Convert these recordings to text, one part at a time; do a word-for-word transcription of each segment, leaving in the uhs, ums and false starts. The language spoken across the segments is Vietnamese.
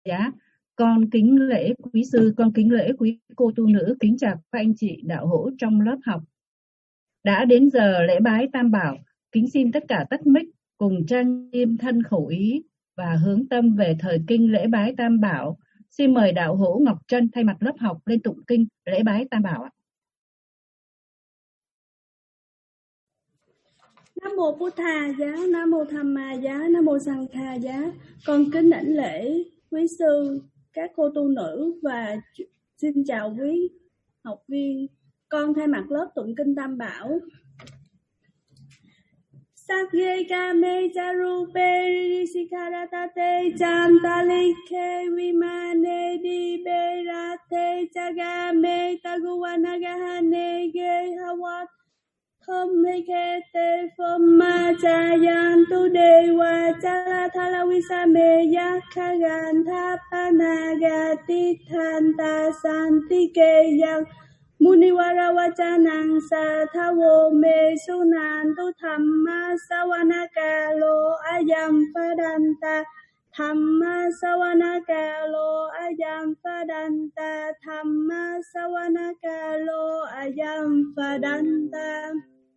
giá. Con kính lễ quý sư, con kính lễ quý cô tu nữ, kính chào các anh chị đạo hữu trong lớp học. Đã đến giờ lễ bái Tam Bảo, kính xin tất cả tắt mic cùng trang nghiêm thân khẩu ý và hướng tâm về thời kinh lễ bái Tam Bảo. Xin mời đạo hữu Ngọc Trân thay mặt lớp học lên tụng kinh lễ bái Tam Bảo ạ. Nam mô Bụt Thà giá, Nam mô Tham Ma giá, Nam mô Sang Kha giá. Con kính đảnh lễ quý sư, các cô tu nữ và xin chào quý học viên. Con thay mặt lớp tụng kinh Tam Bảo. Sakye kame charupe risikaratate chantalike vimane di berate chagame taguvanagahane ge hawat Khomhikete Phomma Chayantu Dewa Chalathala Visame Yakhagan Thapanagati Thanta Santikeyan Muniwara Vachanang Sathavo Me Sunantu Thamma Savanakalo Ayam Padanta Thamma Savanakalo Ayam Padanta Thamma Savanakalo Ayam Padanta.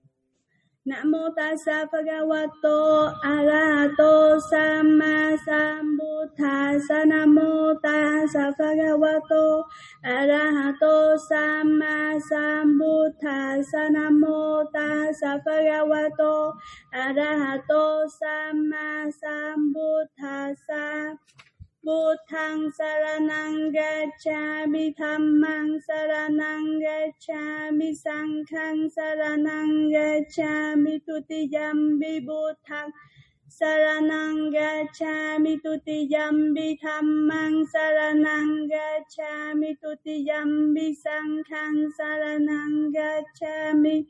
Namo tassa bhagavato arahato samma sambuddhassa. Namo tassa bhagavato arahato samma sambuddhassa. Namo tassa bhagavato arahato samma sambuddhassa. Buddhang saranang gacchami, dhammang saranang gacchami, sanghang saranang gacchami, tutiyampi buddhang saranang gacchami, tutiyampi dhammang saranang gacchami, tutiyampi sanghang saranang gacchami.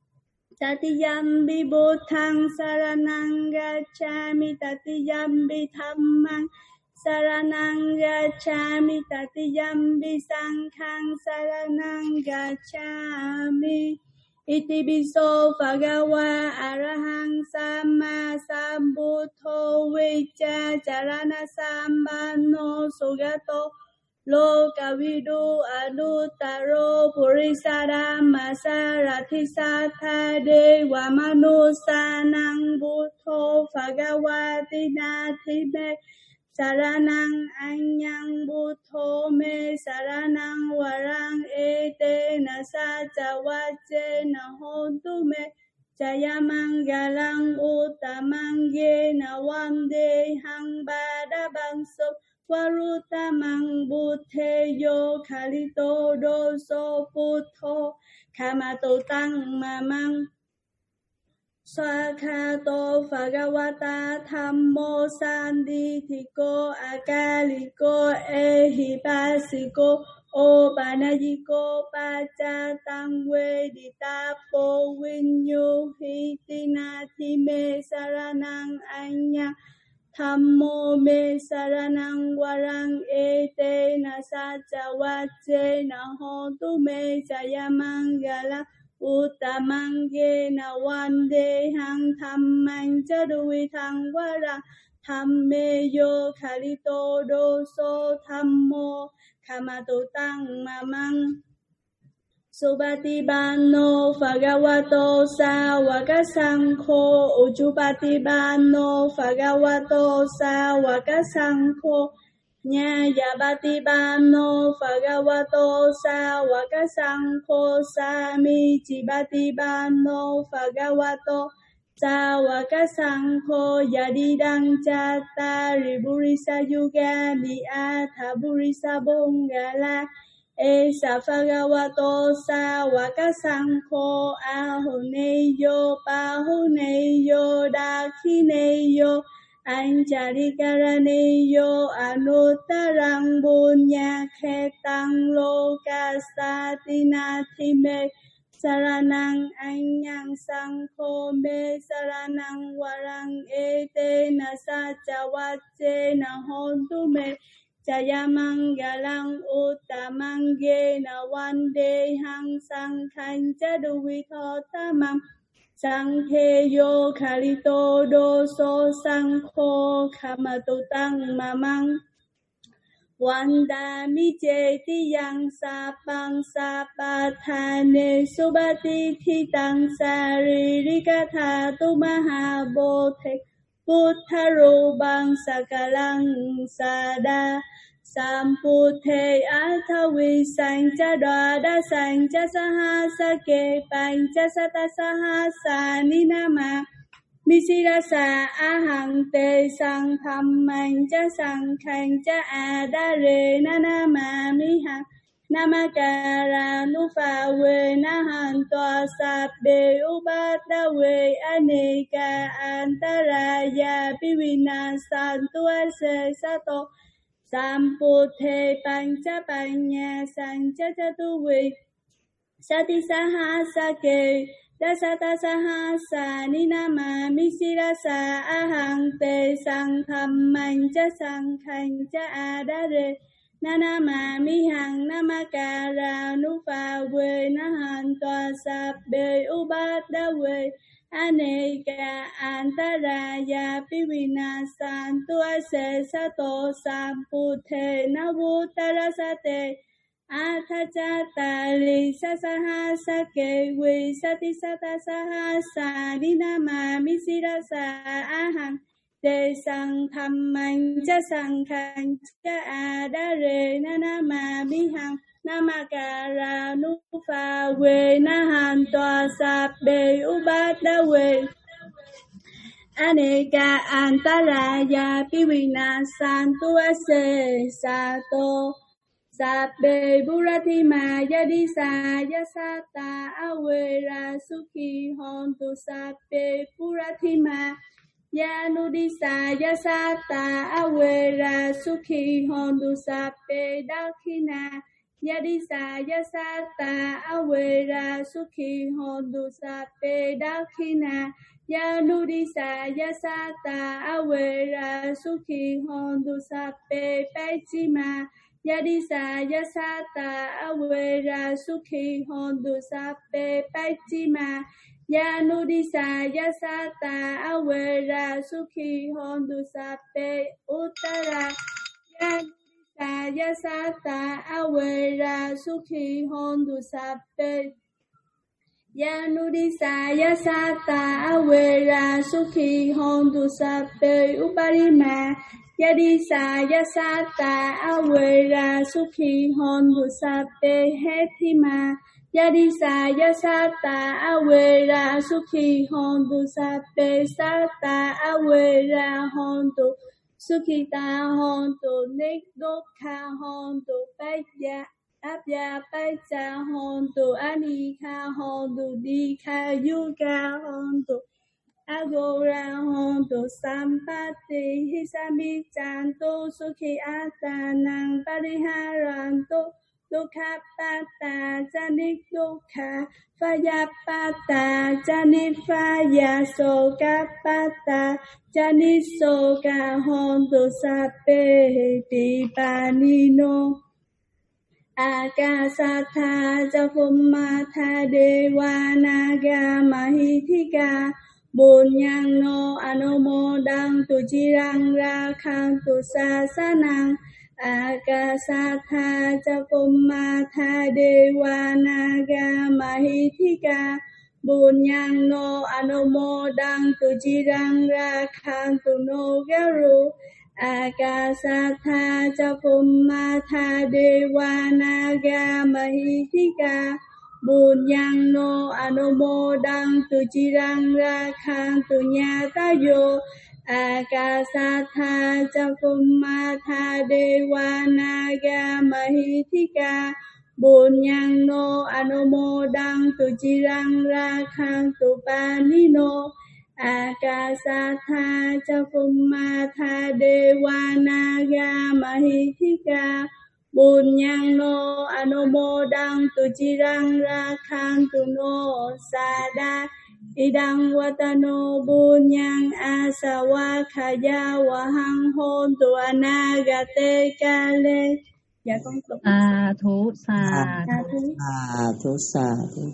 Tatiyampi buddhang saranang gacchami, tatiyampi dhammang saranang gacchami, tatiyampi sanghang saranang gacchami. Iti biso bhagava arahang samma sambuddho vicca charana sambano sugato lokavidu anuttaro purisada masarati satha dewa manusanang buddho bhagavati nathime saranang anyang buddho me saranang warang ete nasacha vache na hontu me jayamangalang uttamang ye na vande hang badabangso varutamang buddhe yo khalito doso buddho kamato tang mamang Swakato Bhagavata Thammo Sandithiko Akaliko Ehipasiko Opanayiko Pachatang Veditapo Vinyo Hitinati Me Saranang Anya Thammo Me Saranang Warang Ete Nasacha Vache Nahotu Me Jayamangala Uttamang ye na vande hang dhammang chaduvi thang vara dhamme yo khalito doso dhammo kamato tang mamang subati bano bhagavato sawaka sangho ujupati bano bhagavato sawaka sangho Nyayabati bano bhagavato sawaka sangho sami jibati bano bhagavato sawaka sangho yadidang chattari burisa yuga mi atha burisa bongala esa bhagavato sawaka sangho ahuneyo pahuneyo dakhineyo Anjarikaraneyo anuttarang bunya khetang lokastatinathime saranang anyang sangho me saranang warang ete nasacha vache nahontu me jayamangalang uttamang ye na vande hang sanghang chaduvithotamang Sanghe yo khalito doso sangho khamatu tang mamang Wanda mi che ti yang sa pang sa pa tha ne subati thi tăng sa ri ri ka tha tu ma ha bo the Buddha ru bang sa ka lang sa đa Sam pu the a tha vi sang cha đoa đa sang cha sa ha sa ke bang cha sa ta sa ha sa ni na ma mi si ra sa a hằng tê sang tham mang cha sang khang cha a đa re na na ma mi hằng Namakara nufa we nahan toa sabbe ubata we aneka antaraya pivina santu ase sato samputhe pancha panya sancha chatu we sati saha sake dasata saha sa ninama misira sa ahang te sang tham mancha sang khang cha adare Nanama mi hằng namakara nufa we nahan toa sabbe ubada we aneka antaraya pivina santu ase sato samputhe navutarasate athachata li sasaha sake we sati sata saha sa dinama misira sa ahang Te sang tham man cha sang khang cha a đa re na na ma mi hằng namakara nu pha we na han toa sap be ubada we aneka antaraya pivina santu ase sato sabbe burathima yadisa yasata awera sukhi hontu sabbe burathima Yanudisa yasata awera sukhi hondu sape dakhina Yadisa yasata awera sukhi hondu sape dakhina Yanudisa yasata awera sukhi hondu sape paichima Yadisa yasata awera sukhi hondu sape paichima Yanudisa yasata awera sukhi hondu sape uttara Yanudisa yasata awera sukhi hondu sape Yanudisa yasata awera sukhi hondu sape uparima Yadisa yasata awera sukhi hondu sape hethima Yadisa yasata awera sukhi hondu sape sata awera hondu sukhita hondu nikdukha hondu pajya abya pajya hondu anika hondu dikha yuga hondu agora hondu sampati hisami chantu sukhi atanang pariharantu Dukha pata janik dukha Phaya pata janik phaya Soka pata janik soka hondu sape pipanino Akasatha jafumatha dewa naga mahithika Bunyang no anumodang tujirang rakhang tu sasanang Akasatha jafumatha dewa naga mahithika Bunyang no anumodang tujirang rakhang tu no garu Akasatha jafumatha dewa naga mahithika Bunyang no anumodang tujirang rakhang tu nyatayo Akasatha jafumatha dewa naga mahithika Bunyang no anumodang tujirang rakhang tu panino Akasatha jafumatha dewa naga mahithika Bunyang no anumodang tujirang rakhang tu no sada Idang watano bunyang asawa khaya wahang hôn tu anagate kale. Dạ con tụng. À thú xà. À thú. À thú xà.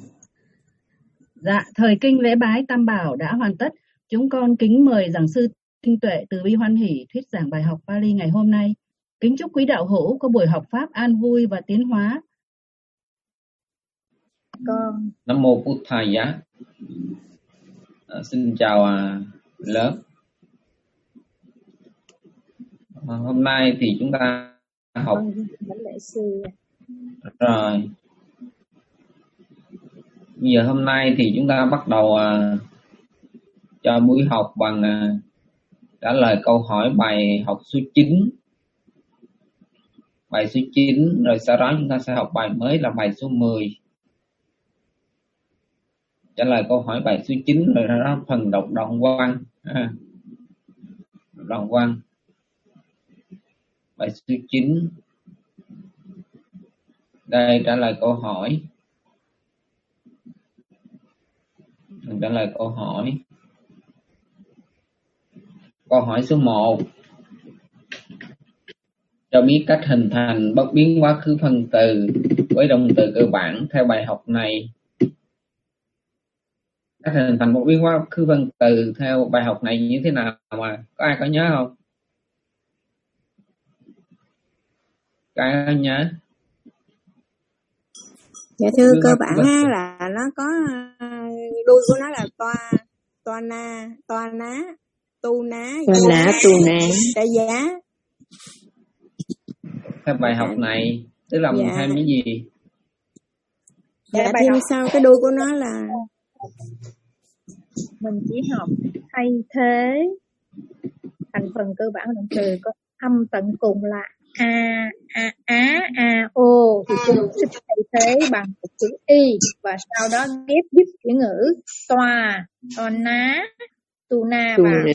Dạ, thời kinh lễ bái Tam Bảo đã hoàn tất. Chúng con kính mời giảng sư Tinh Tuệ từ Bi Hoan Hỷ thuyết giảng bài học Pali ngày hôm nay. Kính chúc quý đạo hữu có buổi học pháp an vui và tiến hóa. Con Nam mô Bụt Thaya. À, xin chào à, lớp. À, hôm nay thì chúng ta học rồi. Bây giờ hôm nay thì chúng ta bắt đầu à, cho buổi học bằng à, trả lời câu hỏi bài học số chín. Bài số chín, rồi sau đó chúng ta sẽ học bài mới là bài số mười. Trả lời câu hỏi bài số chín, rồi sau đó phần đọc đoạn văn. À, đoạn văn. Bài số chín. Đây, trả lời câu hỏi. Mình trả lời câu hỏi. Câu hỏi số một. Cho biết cách hình thành bất biến quá khứ phân từ với động từ cơ bản theo bài học này. Cách hình thành bất biến quá khứ phân từ theo bài học này như thế nào mà có ai có nhớ không? Có ai có nhớ? Dạ thưa, cơ bản á, là nó có đuôi của nó là toa, toa na, toa ná, tu ná, toa ná, tu ná, trả giá. Theo bài học này, tức là mình Dạ. thêm cái gì? Dạ, Dạ, thêm học sau cái đuôi của nó là mình chỉ học thay thế thành phần cơ bản của động từ có âm tận cùng là a a á a o, thì chúng sẽ thay thế bằng một chữ y và sau đó ghép giúp chuyển ngữ toa, toa ná, tu na tu vào. na.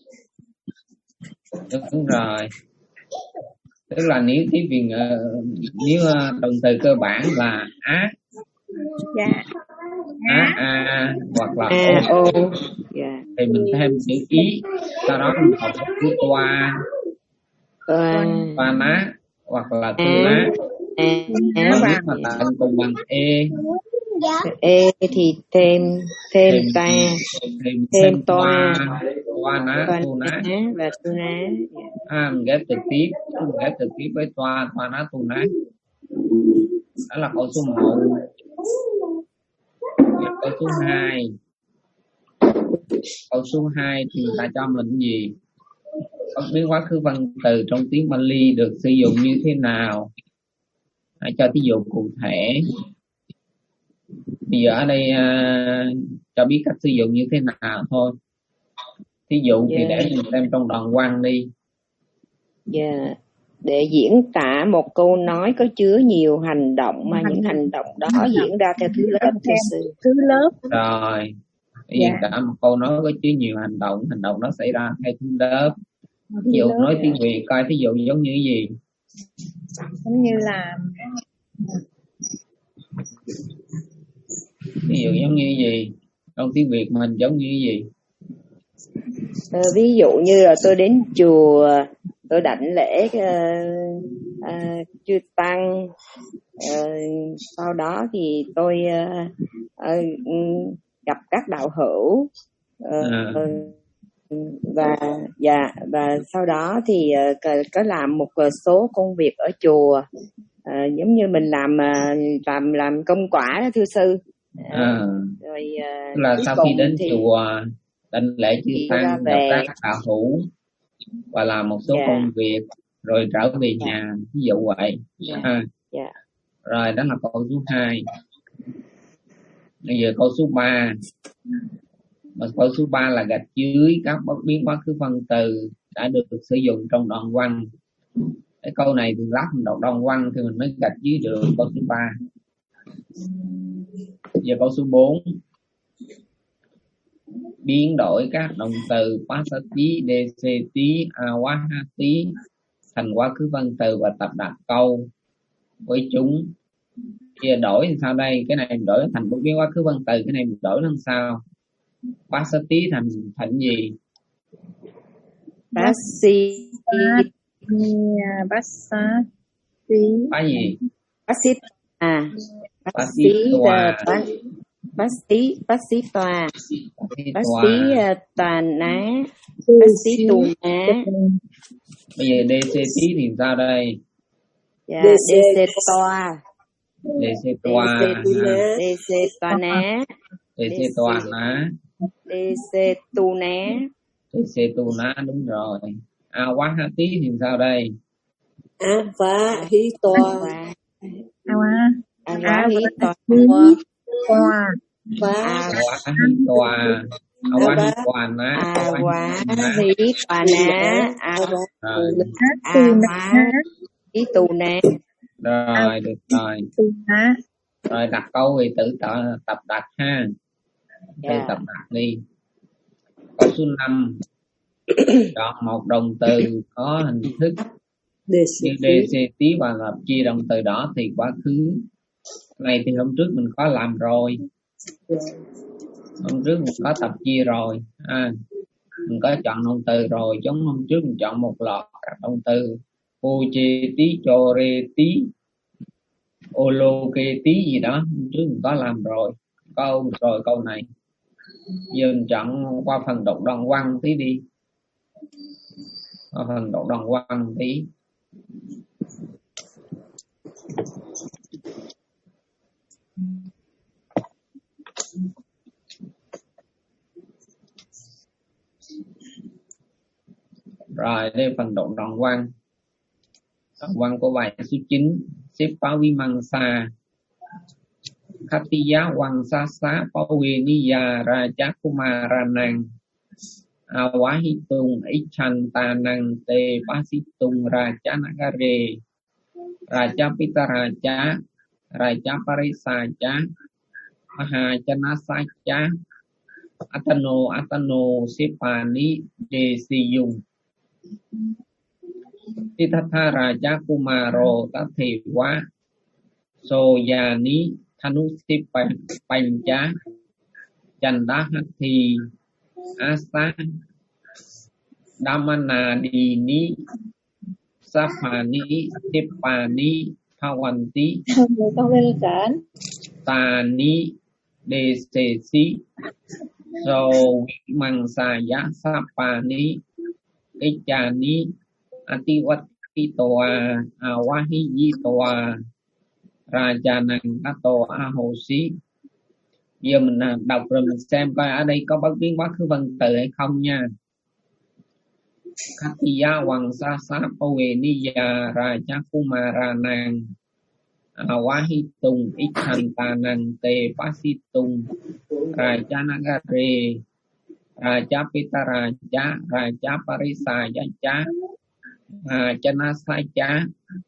Đúng rồi. Tức là nếu cái việc nếu động từ cơ bản là á, Dạ. á a hoặc là A o, o. Dạ. thì mình thêm chữ ý, sau đó mình học chữ toa, Toa, toa ná hoặc là tu a, ná. a, Còn á. nếu mà tận cùng bằng e, E thì thêm thêm thêm ta, thêm, thêm, thêm toa, toa, toa ná, toa tu ná. ná và tu ná. Dạ. À, mình ghép trực tiếp, mình ghép trực tiếp với toa, toa ná, tu ná. Đó là câu số một. Câu số hai. Câu số hai thì ta cho mình gì? Bất biến quá khứ phân từ trong tiếng Pali được sử dụng như thế nào? Hãy cho thí dụ cụ thể. Bây giờ ở đây uh, cho biết cách sử dụng như thế nào thôi. Thí dụ thì để mình xem trong đoạn văn đi. Dạ. Để diễn tả một câu nói có chứa nhiều hành động mà những hành động đó diễn ra theo thứ lớp theo sư. Thứ lớp. Rồi. Diễn Dạ. tả một câu nói có chứa nhiều hành động, hành động đó xảy ra theo thứ lớp. Ví dụ nói tiếng Việt coi thí dụ giống như cái gì? Giống như là Ví dụ giống như cái gì? Trong tiếng Việt mình giống như cái gì? Ờ, ví dụ như là tôi đến chùa, tôi đảnh lễ uh, uh, chư tăng, uh, sau đó thì tôi uh, uh, gặp các đạo hữu uh, À. và dạ và sau đó thì uh, có làm một số công việc ở chùa, uh, giống như mình làm uh, làm làm công quả đó thưa sư. Uh, À. Rồi uh, Tức là sau khi đến thì... chùa đảnh lễ chư tăng, gặp các đạo hữu và làm một số yeah. công việc rồi trở về yeah. nhà, ví dụ vậy. Yeah. À. Yeah. Rồi đó là câu số hai. Bây giờ câu số ba. Câu số ba là gạch dưới các bất biến quá khứ phân từ đã được sử dụng trong đoạn văn. Cái câu này thì lát mình đọc đoạn văn thì mình mới gạch dưới được câu số ba. Giờ câu số bốn. Biến đổi các động từ pasati, deseti, awahati thành quá khứ phân từ và tập đặt câu với chúng. Giờ đổi thì sao đây? Cái này mình đổi thành bất biến quá khứ phân từ, cái này mình đổi làm sao? Pasati thành thành gì? Pasi. Pá gì? Pasit. À. Pasitoa. bác sĩ bác sĩ tòa bác sĩ bác tòa. sĩ uh, tòa ná, bác sĩ tù ná. Bây giờ đê xê tí thì sao đây? Dạ, đê xê tòa, đê xê tòa, đê xê tòa ná, đê xê tòa ná, đê xê tù ná, đê xê tù ná, đúng rồi. A quá ha tí thì sao đây? A vá hí tòa, A quá a quá hí tòa, tòa vá A quá hí tòa, A quá hí tòa ná, a quá hí tòa ná, a rồi. a quá hí tù ná. Rồi, được rồi. Rồi đặt câu thì tự tập, tập đặt ha. Tự Yeah. tập đặt đi. Câu số năm. Chọn một động từ có hình thức đề như đê xê tí và lập chia động từ đó thì quá khứ. Này thì hôm trước mình có làm rồi. Hôm trước mình có tập chia rồi. À, mình có chọn động từ rồi. Giống hôm trước mình chọn một loạt các động từ. Ô chê tí, chô rê tí, ô lô kê tí gì đó. Hôm trước mình có làm rồi. Câu rồi câu này. Giờ mình chọn qua phần đọc đoạn văn tí đi. Qua phần đọc đoạn văn tí. Rồi đây phần đọc đoạn văn. Đoạn văn của bài số chín. Xếp phá vi măng xa. Khatiya Wang Sa Sa Paveniya Raja Kumaranang Awahitung Ichantanang Te Pasitung Raja Nagare Raja Pitaraja Raja Parisaja Mahachanasaja Atano Atano Sipani Desiyung Tithatha Raja Kumaro Tathewa Soyani Thanusip Pancha Chandahathi Asa Damanadini Sapani Tipani Pawanti Con lên cản Tani Desesi So Mangsaya Sapani Ichani Atiwatitoa Awahiyitoa Rajanang Ato Ahosi. Giờ mình đọc rồi mình xem coi ở đây có bất biến quá khứ分từ hay không nha. Khatiya Wang Sa Sa Paveniya Raja Kumaranang Awahitung Ichantanang Te Pasitung Raja Nagare Raja Pitaraja Raja Parisaja Chanasaja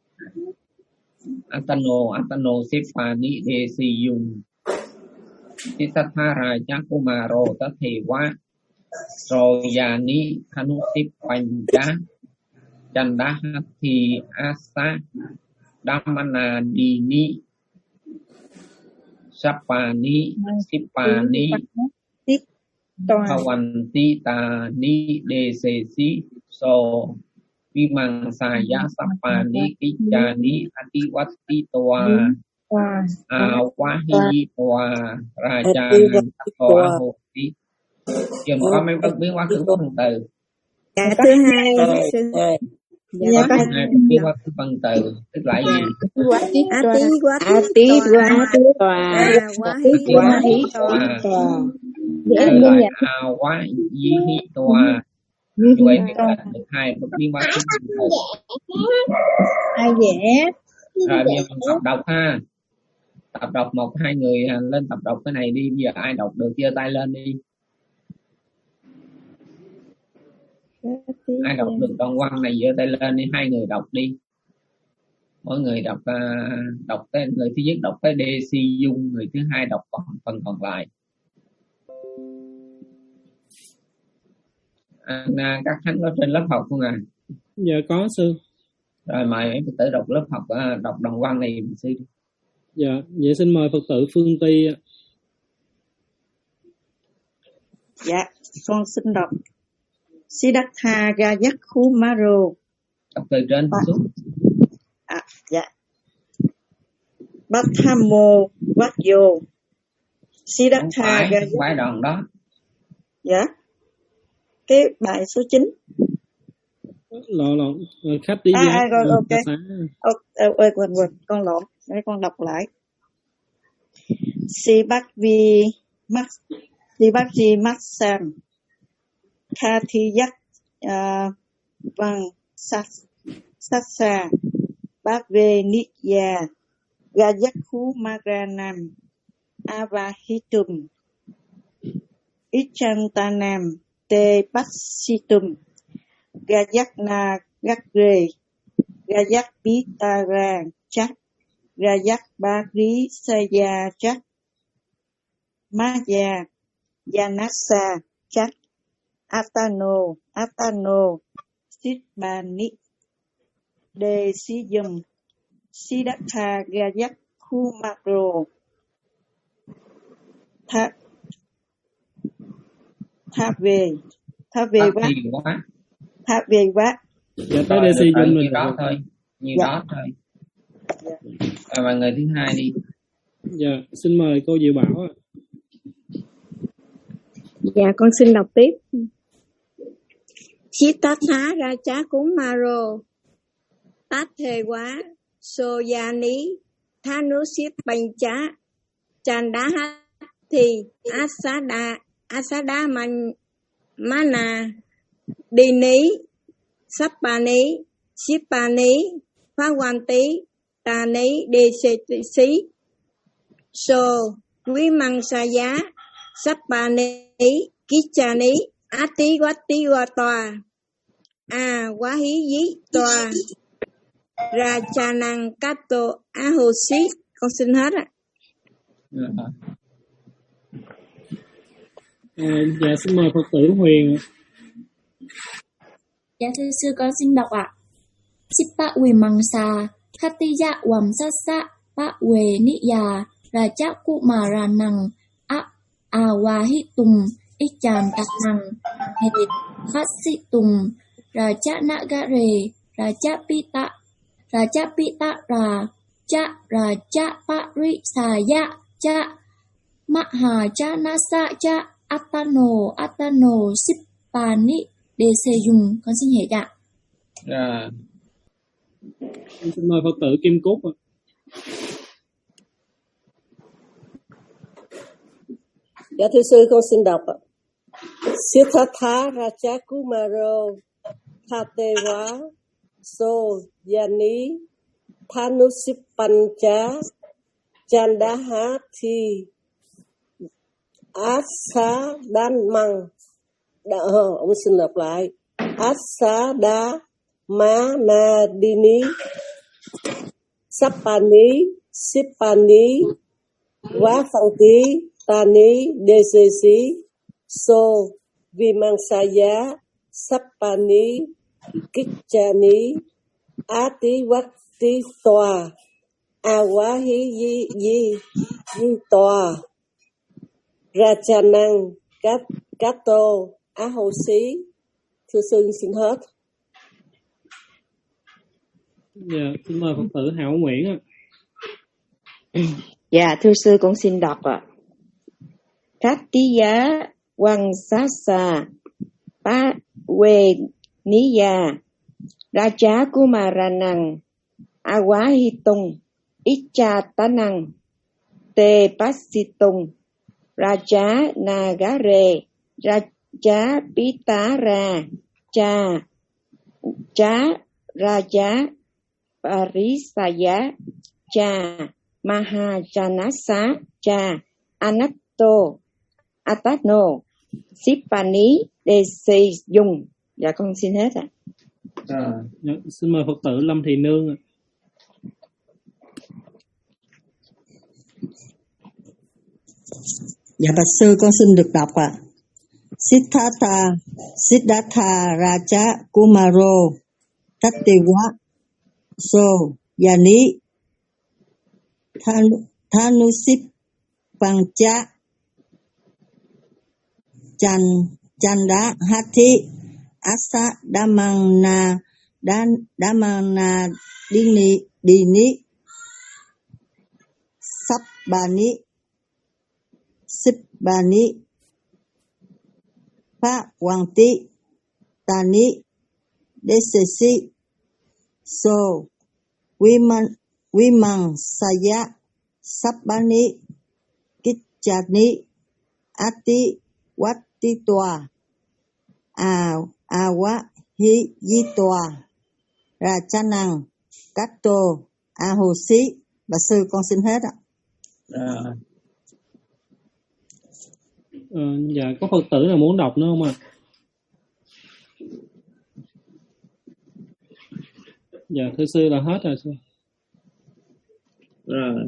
Atano Atano Sipani Desiyung Tithatha Raja Kumaro Tathewa Soyani Thanusip Pancha Chandahathi Asa Damanadini Sapani Sipani Pawanti Tani Desesi So Vimangsaya Sapani Kichani Atiwatitoa Awahiyitoa Rajanang Toa Hoti. Giờ có mấy bất biến quá khứ phân từ. Cái thứ hai Dạ, có hai bất biến quá khứ phân từ. Tức là gì? quá tí quá A tí quá tòa, quá hí tòa. Rồi lại Awahiyitoa. Như vậy thì là được hai bất biến quá khứ phân từ. ai vẽ Rồi bây giờ mình tập đọc ha. Tập đọc một hai người lên tập đọc cái này đi. Bây giờ ai đọc được giơ tay lên đi. Ai đọc được đoạn văn này giơ tay lên đi. Hai người đọc đi. Mỗi người đọc đọc cái người thứ nhất đọc cái đê xê dung, người thứ hai đọc phần phần còn lại. À, các khánh có trên lớp học không à? Dạ có sư. Rồi mời mấy Phật tử đọc lớp học đọc đoạn văn này sư. Dạ, vậy xin mời Phật tử Phương Ti. Dạ, con xin đọc. Siddhartha Gayakumaro. Đọc từ trên xuống. À, dạ. Bhattamo Vajjo Không Siddhartha phải, Gaya. không phải đoạn đó. Dạ. Cái bài số chín. Lộn lộn khách đi À, giá à rồi, ok. ta xá. Ồ, ê, ê, quên quên, con lộn. Để con đọc lại. Sibakvi Max Sibakvi Maxam Kathiyak uh, Vang Sat Satsa Bhagave Nitya Gayakhu Magranam Avahitum Ichantanam Te Passitum Gayakna Gagre Gayak Pitara Chak Gayak Bari Saya Chak Maya Yanasa Chak Atano Atano Sitbani De Siyum Siddhartha Gayak Kumaro Tha Tha về Tha về Tắt quá thì quá. Tha về quá. Dạ tới Rồi, đây được si rồi, dung như mình đó được. thôi. Như Dạ. đó thôi. Dạ. Rồi, và người thứ hai đi. Dạ xin mời cô Diệu Bảo ạ. Dạ con xin đọc tiếp. Siddhartha Raja Kumaro Tát Thề Quá Soyani Thanusip Pancha Chandá Thì Asada Asada Man Mana Dini Sapani Sipani Phawanti Tani Desesi So Vimangsaya Sapani Kichani Ati Wati Watoa A Wahi Yi Toa Rajanang Kato Ahosi. Con xin hết ạ. Rồi. À, dạ xin mời Phật tử Huyền ạ. Dạ thưa sư con xin đọc ạ. Sippa Vimangsa Khatiya Vamsasa Pa Ve Niya Raja Kumaranang A Awahitum Ichantanang He Khasitum Raja Nagare Raja Pita Raja Pita Ra Cha Raja Parisaya Cha Mahajanasa Cha Atano Atano Sipani Đề Sê Dùng. Con xin hiểu ạ. Rồi. Xin mời Phật tử Kim Cúc ạ. Dạ thưa sư con xin đọc ạ. Siddhartha Raja Kumaro Thatewa So Yani Thanusipancha Chandahati Asa Đan Măng. Đã, ông xin đọc lại. Asa Đa Ma Na Dini Sapani Sipani Vafanti Tani Desesi So Vimangsaya Sapani Kichani Ati Vati Toa Awahi Yi Yi Yi Toa Rajanang Kat Kato Ahosi. Thưa sư xin hết. Dạ xin mời Phật tử Hảo Nguyễn ạ. Dạ thưa sư con xin đọc ạ. Katiya Vangsasa Pa Ve Niya Raja Kumaranang Awahitung Ichatanang Te Passitung Raja Nagare Raja Pitara Cha Cha Raja Parisaya Cha Mahajanasa Cha Anato Atano Sipani Desi Dung. Dạ con xin hết ạ. Rồi. Dạ, xin mời Phật tử Lâm Thị Nương ạ. Dạ bạch sư con xin được đọc ạ. Siddhartha Siddhartha Raja Kumaro Tatewa So Yani Thanusip Pancha Chan Chanda Hati Asa Damana Dan Damana Dini Dini Sapbani Sipani Pha Wanti Tani Desesi So Viman Viman Saya Sapani Kichani Ati Wati Tòa À Awa Hi Di Tòa Rajanang Kato Ahosi. Bà sư con xin hết ạ. À. Ờ, dạ có Phật tử nào muốn đọc nữa không ạ? À? Dạ thưa sư là hết rồi sư. Rồi.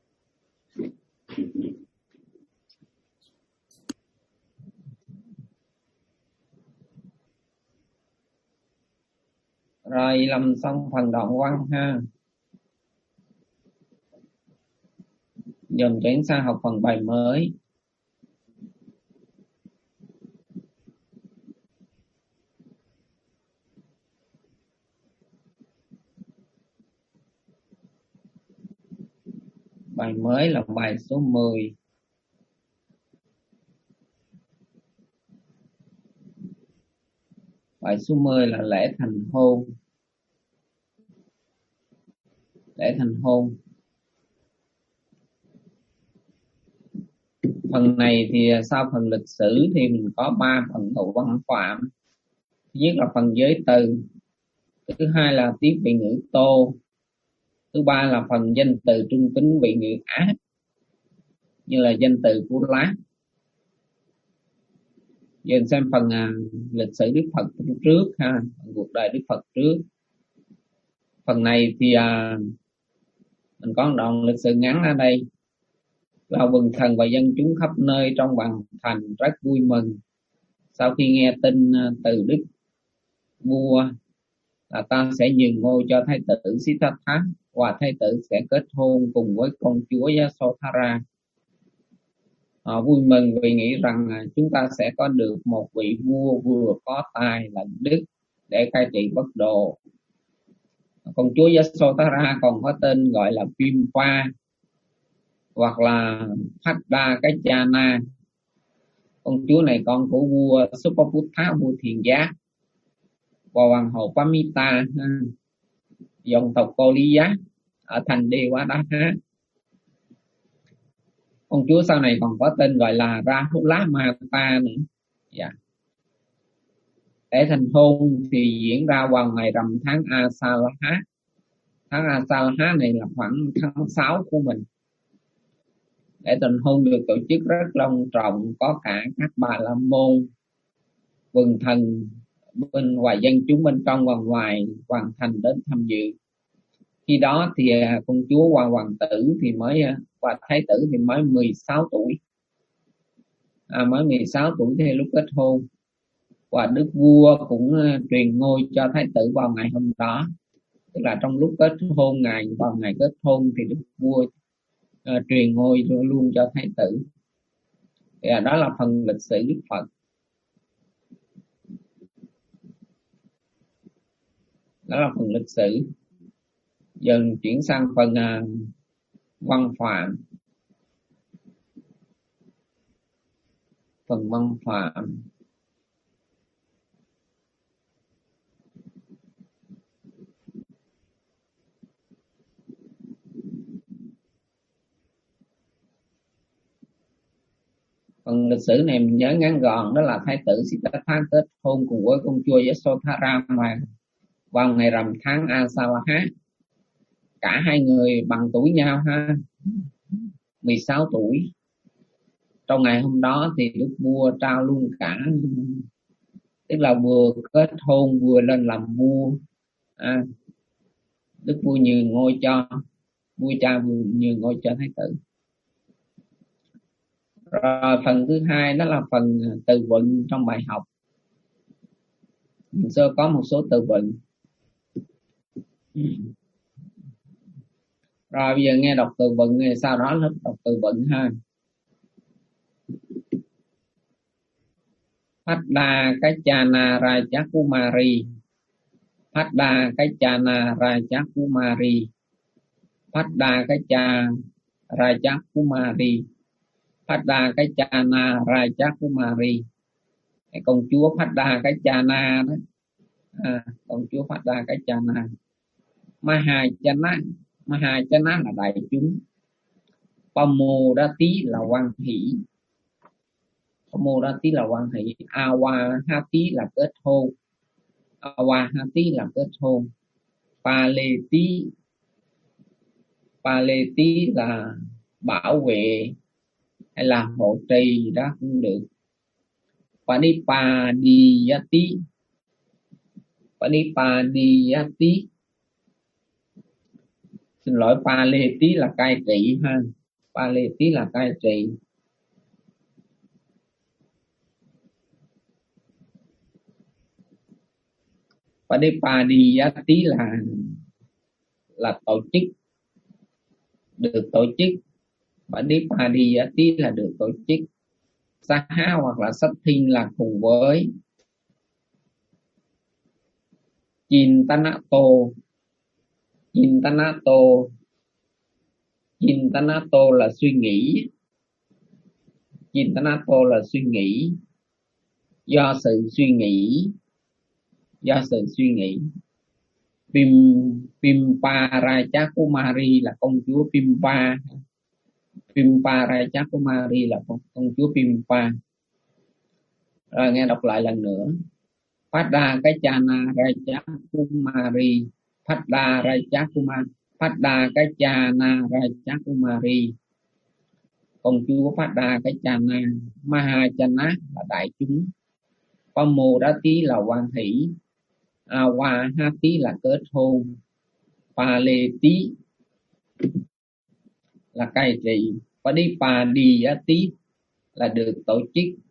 Rồi làm xong phần đoạn văn ha. Dần chuyển sang học phần bài mới. Bài mới là bài số mười. Bài số mười là lễ thành hôn. Lễ thành hôn. Phần này thì sau phần lịch sử thì mình có ba phần tụ văn phạm. Thứ nhất là phần giới từ. Thứ hai là tiếp vị ngữ tô. Thứ ba là phần danh từ trung tính vị ngữ ác, như là danh từ của lá. Giờ xem phần à, lịch sử Đức Phật trước ha, phần cuộc đời Đức Phật trước. Phần này thì à, mình có một đoạn lịch sử ngắn ở đây. Là quần thần và dân chúng khắp nơi trong hoàng thành rất vui mừng sau khi nghe tin từ Đức vua là ta sẽ nhường ngôi cho thái tử Siddhartha và thái tử sẽ kết hôn cùng với công chúa Yasodhara. Họ vui mừng vì nghĩ rằng chúng ta sẽ có được một vị vua vừa có tài lẫn đức để cai trị bất độ. Công chúa Yasodhara còn có tên gọi là Bimpa hoặc là Phadakachana. Công chúa này con của vua Supaputta, vua Thiền Giác, và hoàng hậu Pamita, dòng tộc Koliya ở thành Devadaha. Công chúa sau này còn có tên gọi là Rahula Mata nữa. Dạ. Lễ thành hôn thì diễn ra vào ngày rằm tháng Asalaha. Tháng Asalaha này là khoảng tháng sáu của mình. Lễ thành hôn được tổ chức rất long trọng, có cả các bà la môn, quần thần bên ngoài, dân chúng bên trong và ngoài hoàng thành đến tham dự. Khi đó thì công chúa và hoàng tử thì mới và thái tử thì mới mười sáu tuổi, à, mới mười sáu tuổi thì lúc kết hôn. Và đức vua cũng truyền ngôi cho thái tử vào ngày hôm đó, tức là trong lúc kết hôn, ngày vào ngày kết hôn thì đức vua uh, truyền ngôi luôn cho thái tử. Thì uh, đó là phần lịch sử Đức Phật. Đó là phần lịch sử. Dần chuyển sang phần uh, văn phạm. Phần văn phạm. Phần lịch sử này mình nhớ ngắn gọn, đó là thái tử Siddhartha kết hôn cùng với công chúa Yasodhara mà vào ngày rằm tháng Asalaha. Cả hai người bằng tuổi nhau ha, mười sáu tuổi. Trong ngày hôm đó thì đức vua trao luôn cả, tức là vừa kết hôn vừa lên làm vua. À, đức vua nhường ngôi cho vua cha, vừa nhường ngôi cho thái tử. Rồi phần thứ hai đó là phần từ vựng trong bài học. Mình sẽ có một số từ vựng. Rồi bây giờ nghe đọc từ vựng, sau đó lớp đọc từ vựng ha. Phadda Kachana Rajakumari. Phadda Kachana Rajakumari. Phadda Kacha Rajakumari. Phadda Kachana Raja Kumari, cái công chúa Phadda Kachana đó, à, công chúa Phadda Kachana. Mahachana, Mahachana là đại chúng. Pamodati là hoan hỷ. Pamodati là hoan hỷ. Awahati là kết hôn. Awahati là kết hôn. Paleti, Paleti là bảo vệ hay là hộ trì đó cũng được. Panipadiyati, Panipadiyati, xin lỗi, Paleti là cai trị ha. Paleti là cai trị. Panipadiyati là là tổ chức, được tổ chức. Panipadiyati là được tổ chức. Saha hoặc là Sathin là cùng với. Chintanato, Chintanato, Chintanato là suy nghĩ. Chintanato là suy nghĩ. Do sự suy nghĩ, do sự suy nghĩ. Pim Pimpa Raja Kumari là công chúa Pimpa. Pimpa Raja Kumari là công, công chúa Pimpa. Rồi nghe đọc lại lần nữa. Phadda Kachana Raja Kumari, Phadda Raja Kumari, Phadda Kachana Raja Kumari, công chúa Phadda Kachana. Mahachana là đại chúng. Pamodati là hoan hỷ. Awahati là kết hôn. Paleti là cai trị. Panipadiyati là được tổ chức.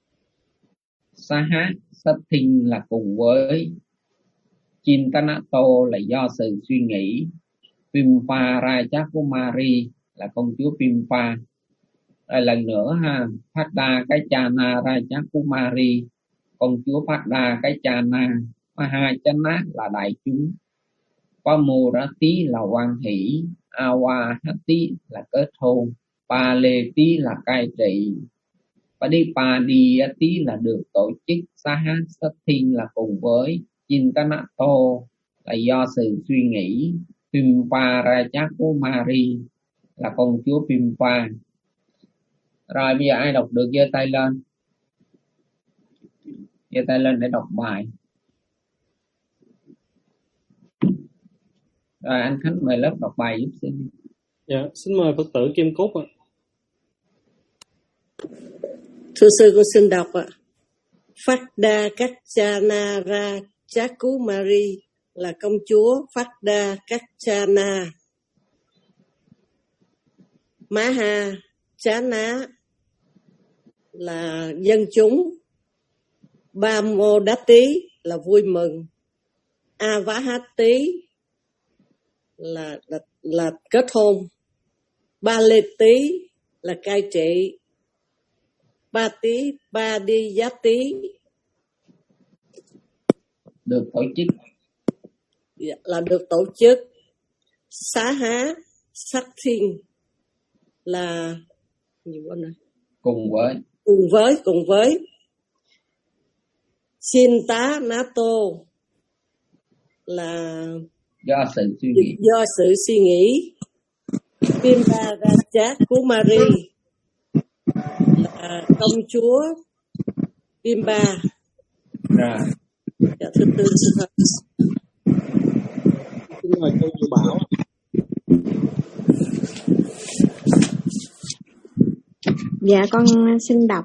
Saha Sathin là cùng với. Chintanato là do sự suy nghĩ. Pimpa Raja Kumari là công chúa Pimpa. Rồi lần nữa ha. Phadda Kachana Raja Kumari, công chúa Phadda Kachana. Mahachana là đại chúng. Pamodati là hoan hỷ. Awahati là kết hôn. Paleti là cai trị. Panipadiyati là được tổ chức. Saha Sathin là cùng với. Chintanato là do sự suy nghĩ. Pimpa Raja Kumari là công chúa Pimpa. Rồi bây giờ ai đọc được giơ tay lên. Giơ tay lên để đọc bài. Rồi anh Khánh mời lớp đọc bài giúp xin. Dạ, xin mời Phật tử Kim Cúc ạ. Thưa sư, con xin đọc ạ. Phadda Kachana Raja Kumari là công chúa Phadda Kachana. Mahachana là dân chúng. Pamodati là vui mừng. Avahati là, là, là kết hôn. Paleti là cai trị. Pati Padiyati được tổ chức, là được tổ chức. Saha Sathin là cùng với cùng với cùng với. Chintanato là do sự suy nghĩ, do sự suy nghĩ. Pimpa Raja Kumari là công chúa Pimpa. Rồi. Dạ, thứ tư xin Xin mời cô Diệu Bảo. Dạ con xin đọc.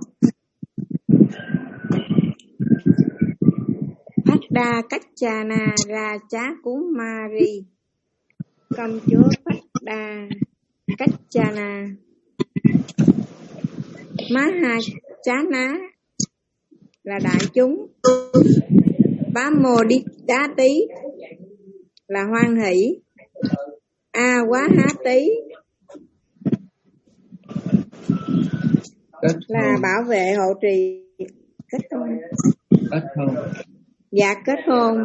Phadda Kachana Raja Kumari, công chúa Phadda Kachana. Mahachana là đại chúng. Pamodati là hoan hỷ. Awahati là bảo vệ hộ trì. Kết hôn. Kết hôn. Dạ kết hôn.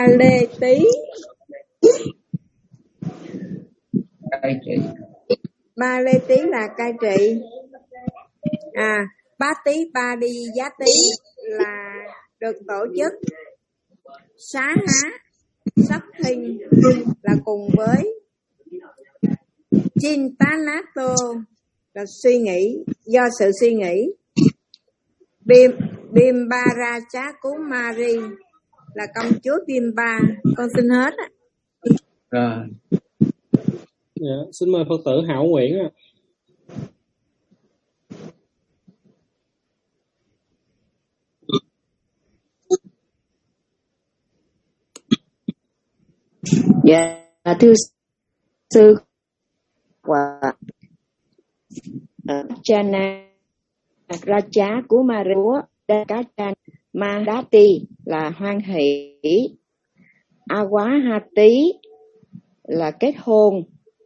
Paleti cai trị Ba Lê Tí là cai trị. À, Bá Tí Ba Đi Giá Tí là được tổ chức. Xá Há Sắp Thinh là cùng với. Chintanato là suy nghĩ, do sự suy nghĩ. Bim Bimbarachakumari là công chúa Bimba. Con xin hết á. Rồi. Dạ, xin mời Phật tử Hảo Nguyễn ạ. Dạ, thưa sư và Chana Raja Kumaru Dakachan Mandati là hoan hỷ, Awahati là kết hôn,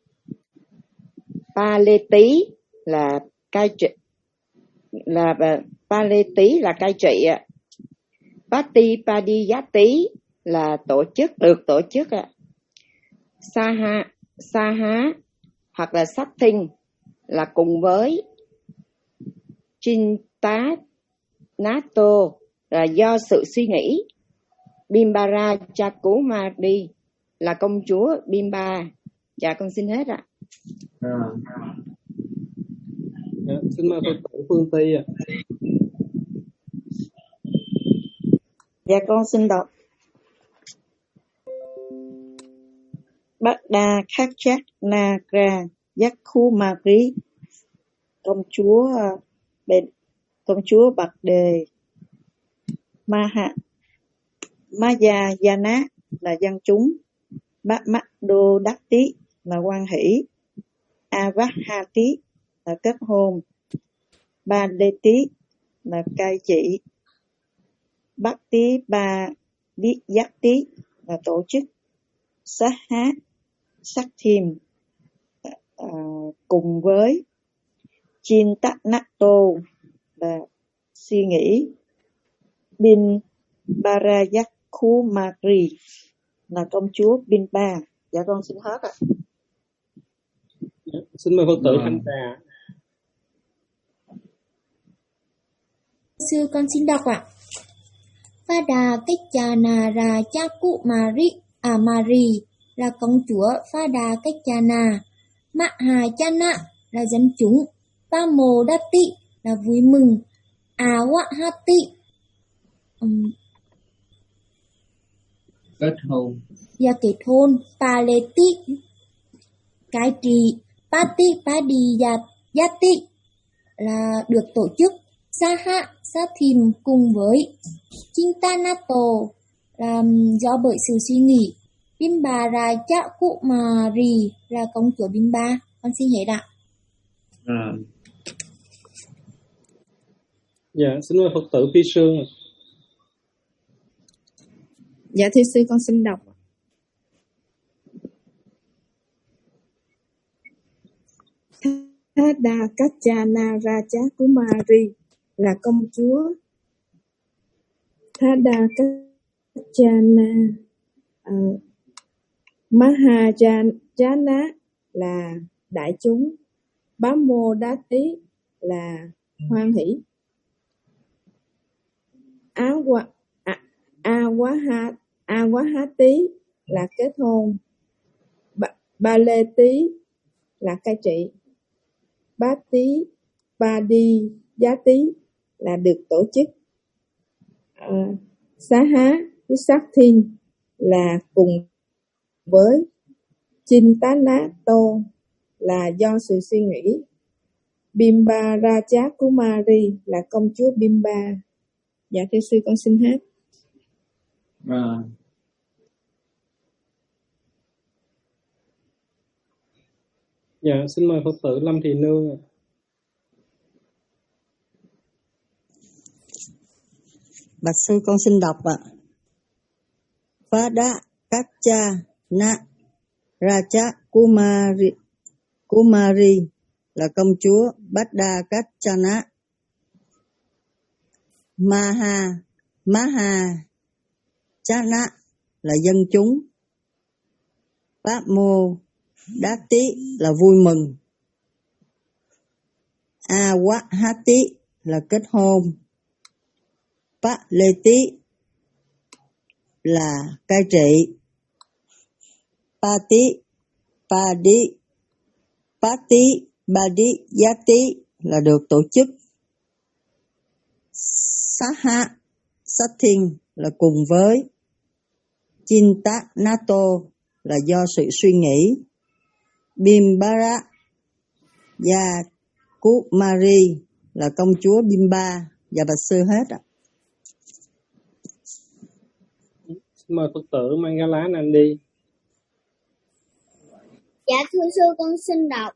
Paleti là cai trị, là Paleti là cai trị, Pati Padiyati là tổ chức, được tổ chức ạ. Saha Saha hoặc là sát thinh là cùng với. Chinta Nato là do sự suy nghĩ. Bimbara Chakumari là công chúa Bimba. Dạ con xin hết ạ. À. Dạ, xin mời Phật tử Phương Ty ạ. Dạ con xin đọc. Bát Đa Khát Chát Nagra Yakumari, công chúa bên công chúa Bạc Đề. Maha Maya Yana là dân chúng. Bát Mắt Đô Đắc Tí là quan hỷ. Avahati là kết hôn. Ba Lê Tí là cai trị. Bát Tí Ba Đi Giác Tí là tổ chức. Sát Hát Sắc Thiềm à, cùng với. Chintanato là suy nghĩ. Bin Barayakumari là công chúa Bimba. Dạ con xin hết ạ. Dạ, xin mời Phật tử Thanh Trà. Sư con xin đọc ạ. Phada Kechana Rajakumari à Mari là công chúa Phada Kechana. Mahachana là dân chúng. Pamodati là vui mừng. Awahati um, kết hôn. Và kết hôn. Paleti cai trị. Pati Padiyati là được tổ chức. Saha Sathim cùng với. Chintanato là do bởi sự suy nghĩ. Bimbarachakumari là công chúa Bimba. Con xin hết ạ. À. Dạ, xin mời Phật tử Phi Sương. Dạ thưa sư con xin đọc. Thada Kachana Rajakumari là công chúa. Thada Kachana uh, Mahajana là đại chúng. Bamodati là hoan hỷ. Awa, a, Awaha, Awahati là kết hôn. Ba, Baleti là cai trị. Bati Padi Giá Tí là được tổ chức. À, Saha với Sát Thiên là cùng với. Chintanato là do sự suy nghĩ. Bimba Rajakumari là công chúa Bimba. Dạ thưa sư con xin hết. À. Dạ, xin mời Phật tử Lâm Thị Nương. Bạch sư con xin đọc ạ. Phada Kacha Na Raja Kumari Kumari là công chúa Bát Đa Kachana. Maha Maha Chana là dân chúng. Bát Mô Đát Tí là vui mừng. Awahati là kết hôn, Paleti là cai trị, Pati Padi Pati Badi Yati là được tổ chức, Saha Sathin là cùng với, Chinta Nato là do sự suy nghĩ, Bimbara Yakumari là công chúa Bimba. Và bạch sư hết ạ. Xin mời Phật tử Mangala Nandi. Dạ thưa sư, con xin đọc.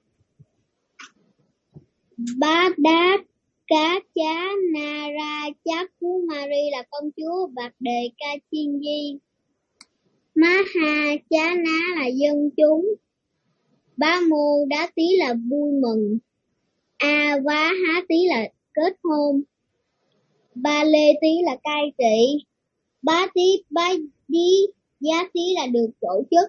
Bá Đát Cá Chá Na Ra Chá Cú Mari là công chúa Bạc Đề Ca Chiên Di. Má Ha Chá Ná là dân chúng. Bá Mô Đá Tí là vui mừng. A Vá Há Tí là kết hôn. Ba Lê Tí là cai trị. Bá Tí Bá Dí Giá Tí là được tổ chức.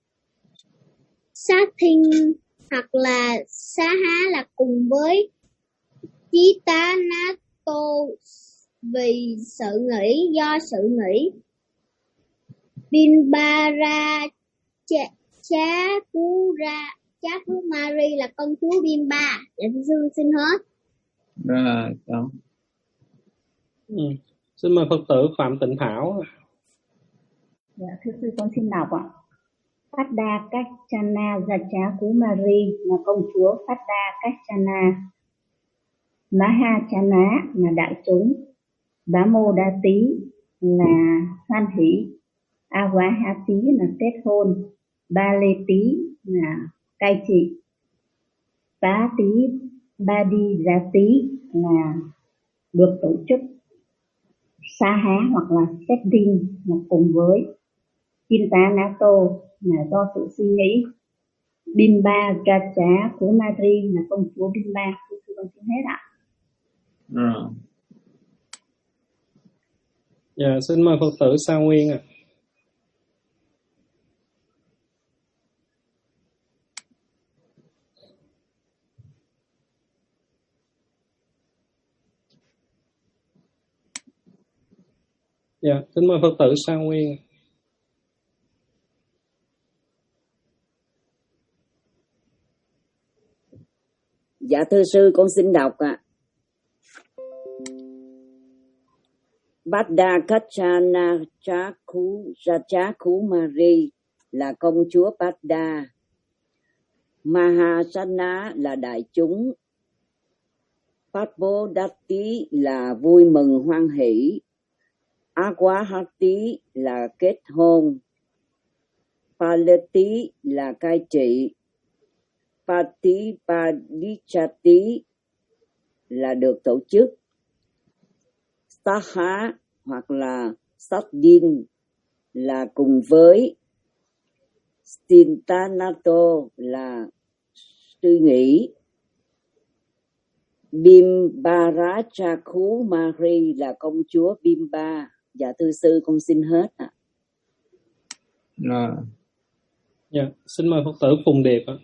Sát Thiên hoặc là Xá Há là cùng với. Chí Tá Ná Tô vì sự nghĩ, do sự nghĩ. Bin Ba Ra Chá, Chá Cú Ra Chá Cú Mari là công chúa Bin Ba. Dạ thưa sư xin hết. Rồi, con. Ừ. Xin mời Phật tử Phạm Tịnh Thảo. Dạ thưa sư, con xin đọc ạ. Phát Đa Cách Chana Gia Chá Cú Mari là công chúa Phát Đa Cách Chana. Maha Chana là đại chúng. Bá Mô Đa Tí là hoan hỷ. Awa Ha Tí là kết hôn. Ba Lê Tí là cai trị. Bá Tí Ba Đi Giá Tí là được tổ chức. Sa Há hoặc là Setting là cùng với. Chinta Nato là do sự suy nghĩ. Bimba Ra Chá Cú Mari là công chúa Bimba. Tôi con xin hết ạ. Rồi. Dạ, xin mời Phật tử Sa Nguyên ạ. Dạ, xin mời Phật tử Sa Nguyên. Dạ thưa sư, con xin đọc ạ. À. Bada Kachana Chaku Rajaku Mari là công chúa Bada. Mahasana là đại chúng. Patbodati là vui mừng hoan hỷ. Agwahati là kết hôn. Paleti là cai trị. Pati Padichati là được tổ chức. Saha hoặc là Satdin là cùng với. Stintanato là suy nghĩ. Bimbarachaku Mari là công chúa Bimba. Dạ thưa sư, con xin hết ạ. À. Rồi. Dạ, xin mời Phật tử Phùng Điệp ạ.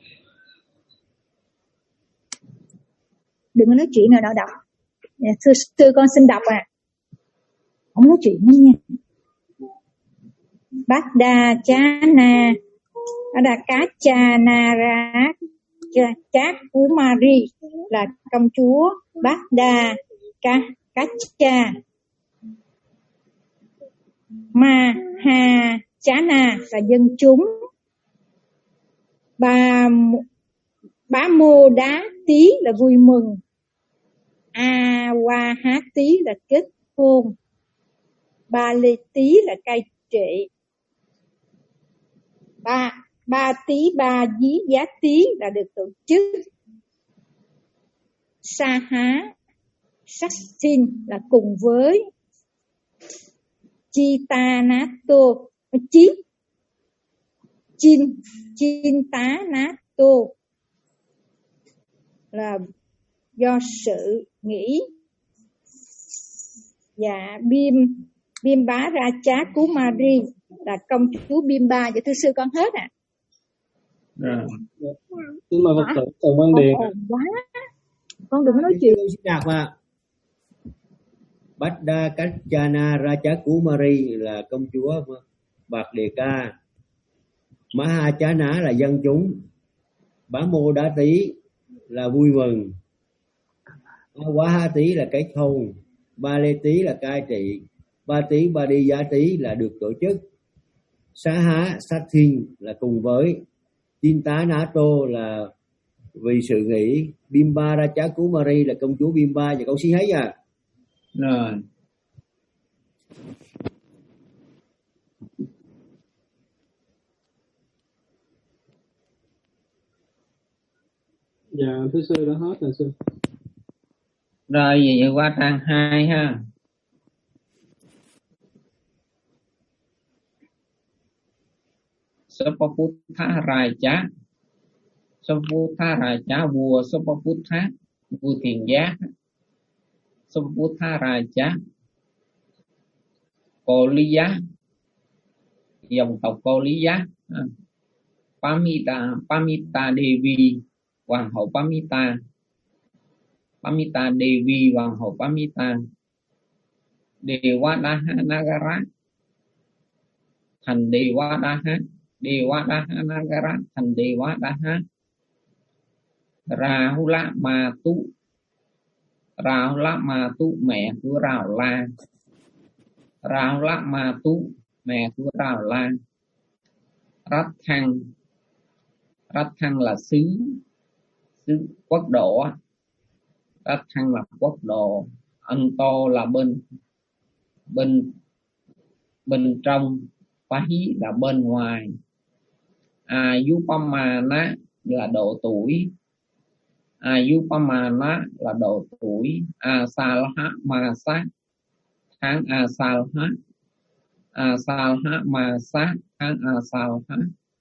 Đừng có nói chuyện nào đó đọc. Dạ, thưa sư, con xin đọc à. Không nói chuyện nữa nha. Bát Đa Chá Na Bát Đa Cá Cha Na Ra Chát Cú Mari là công chúa Bát Đa Cá Cá Cha. Ma Ha Chá Na là dân chúng. Ba Bá Mô Đá Tí là vui mừng. A Wa Há Tí là kết hôn. Ba Lê Tí là cai trị. Ba Ba Tí Ba Dí Giá Tí là được tổ chức. Sa Há Sắc Xin là cùng với. Chi Ta Ná Tô Chí Chin Chin Tá Ná Tô là do sự nghĩ. Dạ Bim Bim Bá Ra Chá Cú Mari là công chúa Bimba. Dạ thưa sư, con hết ạ. À. Xin mời Phật tử Trần Văn Điền. Quá. Con đừng có nói chuyện. Xin đọc ạ. Bada Kachana Rajakumari là công chúa Bạc Đề Ca. Mahachana là dân chúng. Bá Mô Đá Tý là vui mừng. Quá Tý là cái thôn. Ba Lê Tý là cai trị. Ba Tý Ba Đi Giá Tý là được tổ chức. Xá Há Sát Thiên là cùng với. Tin Tá Ná Tô là vì sự nghĩ. Bimba Rajakumari là công chúa Bimba. Và câu xí thấy à. Rồi. Dạ thưa sư đã hết rồi sư. Rồi vậy qua trang hai ha. Sapaputta Raja. Sapaputta Raja vua Sapaputta, vua Thiền Giác. Sapaputta Raja. Cô Lý Giá, dòng tộc Cô Lý Giá. Pamita, Pamita Devi, hoàng hậu Pamita. Pamita Devi, hoàng hậu Pamita. Devadaha Nagara, thành Devadaha. Devadaha Nagara, thành Devadaha. Rahula Matu, Rahula Matu, mẹ của Rào La. Rahula Matu, mẹ của Rào La. Rathan, Rathan là xứ, xứ quốc độ. Rathan là quốc độ. Anto là bên bên bên trong. Pahi là bên ngoài. Ayupamana là độ tuổi. Ayupamana là độ tuổi. Asalha Masa, tháng Asalha. Asalha Masa, tháng Asalha.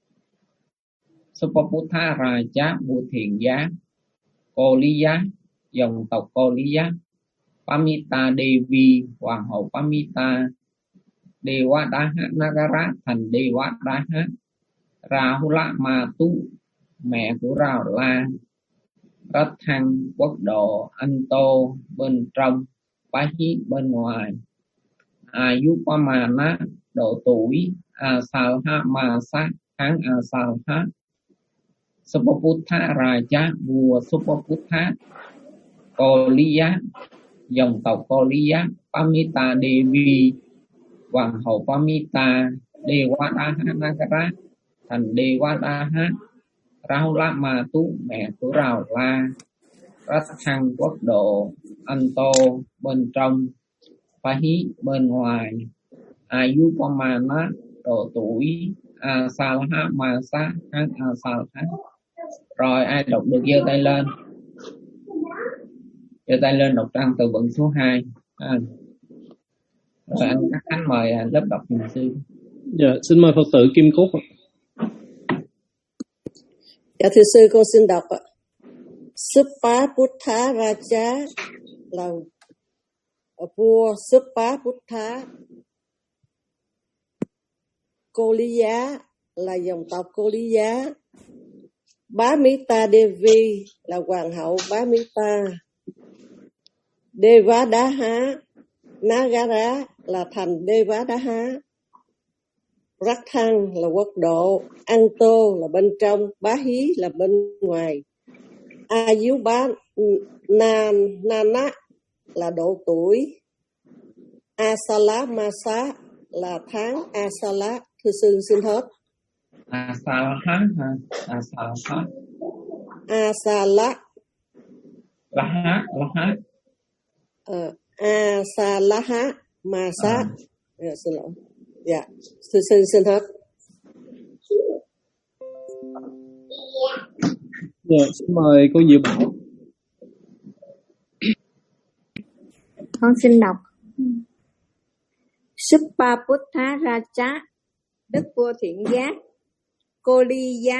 Sapaputta Raja, vua Thiền Giá. Cô Lý Giá, dòng tộc Cô Lý Giá. Pamita Devi, hoàng hậu Pamita. Devadaha Nagara, thành Devadaha. Rahula Matu, mẹ của Rào La. Rathan, quốc độ. Anto, bên trong. Pahi, bên ngoài. Ayupamana, độ tuổi. Asalha Masa, tháng Asalha. Sapaputta Raja, vua Sapaputta. Cô Lý Giá, dòng tộc Cô Lý Giá. Pamita Devi, hoàng hậu Pamita. Devadaha Nagara, thành Devadaha. Rahula Matu, mẹ của Rào La. Rathan, quốc độ. Anto, bên trong. Pahi, bên ngoài. Ayupamana, độ tuổi. Asalha Masa, tháng Asalha. Rồi ai đọc được giơ tay lên. Giơ tay lên đọc trang từ vựng số hai. À. Rồi anh các khánh mời lớp đọc giùm sư. Dạ, xin mời Phật tử Kim Cúc. Dạ thưa sư, con xin đọc ạ. Sapaputta Raja là vua Sapaputta. Cô Lý Giá là dòng tộc Cô Lý Giá. Pamita Devi là hoàng hậu Pamita. Devadaha Nagara là thành Devadaha. Rathan là quốc độ. Anto là bên trong. Pahi là bên ngoài. Ayubanana là độ tuổi. Asala Masa là tháng Asala. Thưa sư xin hết. Asalha, Asalha. Asala. Laha, Laha. Ờ, Asalaha Masa. À. Dạ, xin lỗi. Dạ, sư xin xin hết. Dạ, xin mời cô Diệu Bảo. Con xin đọc. Sapaputta Raja, đức vua Thiện Giác. Cô Ly Giá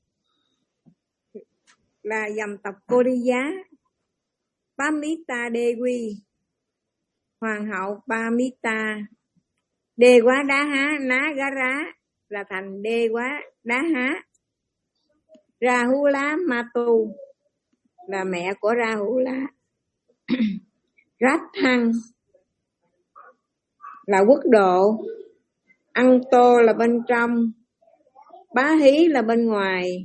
là dòng tộc Cô Ly Giá. Pamita Devi, hoàng hậu Pamita. Devadaha Nagara là thành Devadaha. Rahula Matu là mẹ của Rahula. Rathang là quốc độ, Anto là bên trong, Bá Hí là bên ngoài,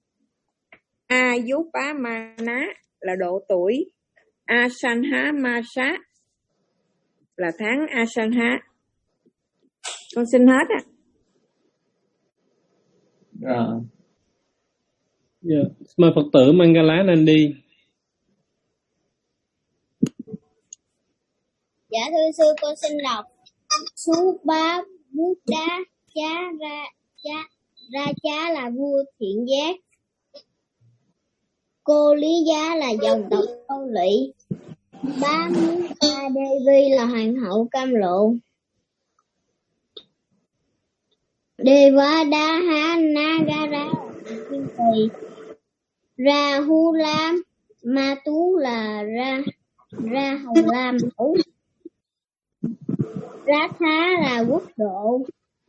Ayupamana là độ tuổi, Asanha Masa là tháng Asanha. Con xin hết á. Rồi. Yeah. Mời Phật tử Mangala Nandi. Dạ thưa sư, con xin đọc Subha Buddha Cha Ra Cha Ra Cha là vua thiện giác, Cô Lý Giá là dòng tộc Câu Lỵ, Bá Mita Devi là hoàng hậu Cam Lộ, Devadaha Nagara là kiên trì, Rahula Ma Tú là Ra Ra Hồng Lam Mẫu, Ratha là quốc độ,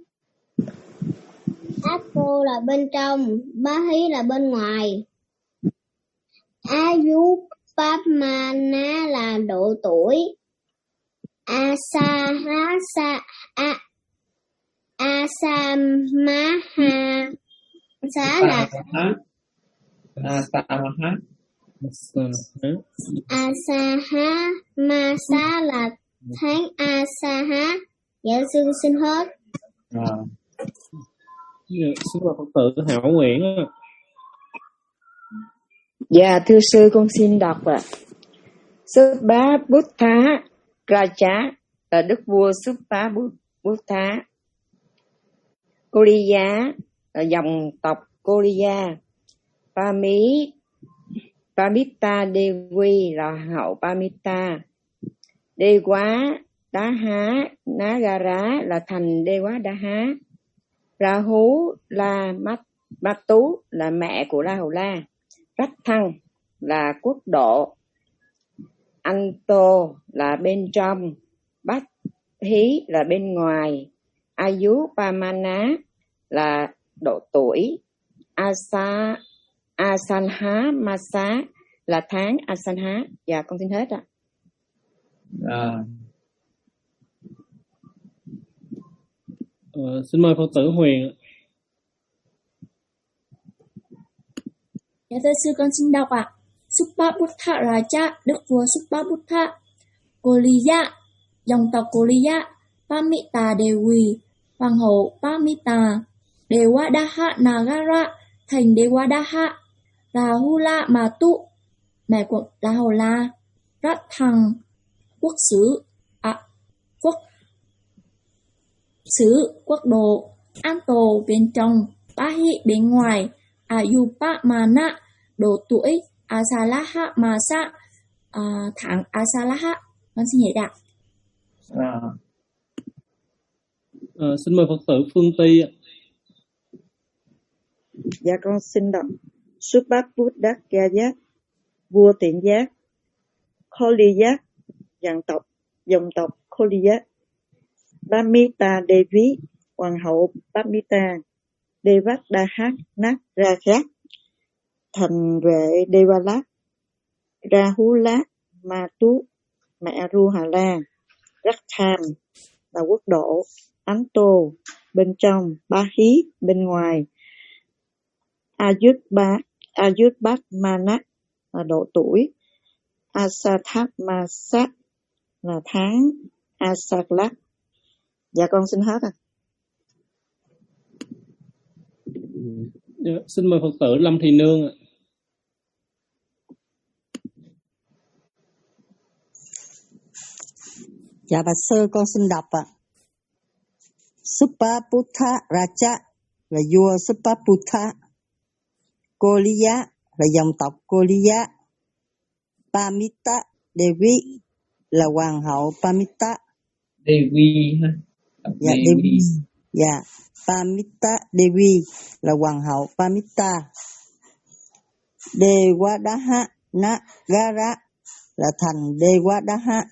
Apo là bên trong, Bá Hí là bên ngoài, Ayupamana là độ tuổi, Asahasa A Asamaha Xá là Asamaha Asaha Masa là tháng Asaha. Dạ sư xin hết. Rồi. Yeah. Xin mời Phật tử Hảo Nguyễn. Dạ thưa sư, con xin đọc ạ. Subha Buddha Raja là đức vua Subha Buddha. Koliya là dòng tộc Koliya. Pami Pamita Devi là hậu Pamita. Dewa Daha Nagara là thành Dewa Daha. Rahu là Mat Matu là mẹ của Rahula. Rathang là quốc độ, Anto là bên trong, Bát Hí là bên ngoài, Ayupamana là độ tuổi, Asa Asanha Masa là tháng Asanha. Dạ con xin hết ạ. Rồi. Ờ, xin mời Phật tử Huyền. Dạ thưa sư, con xin đọc ạ. Subha Buddha Raja, đức vua Subha Buddha. Koliya, dòng tộc Koliya. Pamita Devi, hoàng hậu Pamita. Devadaha Nagara, thành Devadaha. Rahula Matu, mẹ của Rahula. Rathang, quốc xứ, à, quốc xứ, quốc độ. Anto bên trong, Bá Hí bên ngoài. Ayupamana độ tuổi, Asalaha Masa à, tháng Asalaha. Con xin giải đáp. À. À, xin mời Phật tử Phương Ti. Dạ con xin đọc Subha Buddha Gaya, vua thiện giác. Koliya, dòng tộc dòng tộc Koliya. Pamita Devi, hoàng hậu Pamita. Devadaha Nagara, thành vệ Devala. Rahula Matu, mẹ Ruhala. Ratham là quốc độ, Anto bên trong, Bá Hí bên ngoài. Ayutba Ayutbamana là độ tuổi, Asathamasa là tháng Asaklat. Dạ con xin hết ạ. Dạ, xin mời Phật tử Lâm Thị Nương ạ. Dạ bà sư, con xin đọc ạ. Subha Buddha Raja là vua Subha Buddha. Koliya là dòng tộc Koliya. Pamita Devi là hoàng hậu Pamita. Devi ha. Dạ Devi. Dạ Pamita Devi là hoàng hậu Pamita. Devadaha Nagara là thành Devadaha.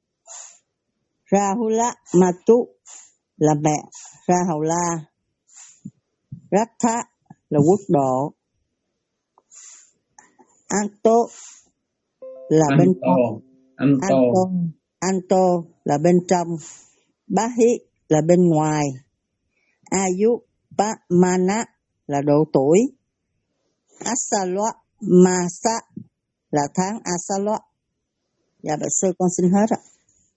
Rahula Matu là mẹ Rahula. Ratha là quốc độ. Anto là bên Anto, trong. Anto, Anto, Anto là bên trong. Bahi là bên ngoài. Ayu pa mana là độ tuổi. Asalwa masa là tháng Asalwa. Dạ bạch sư con xin hết ạ.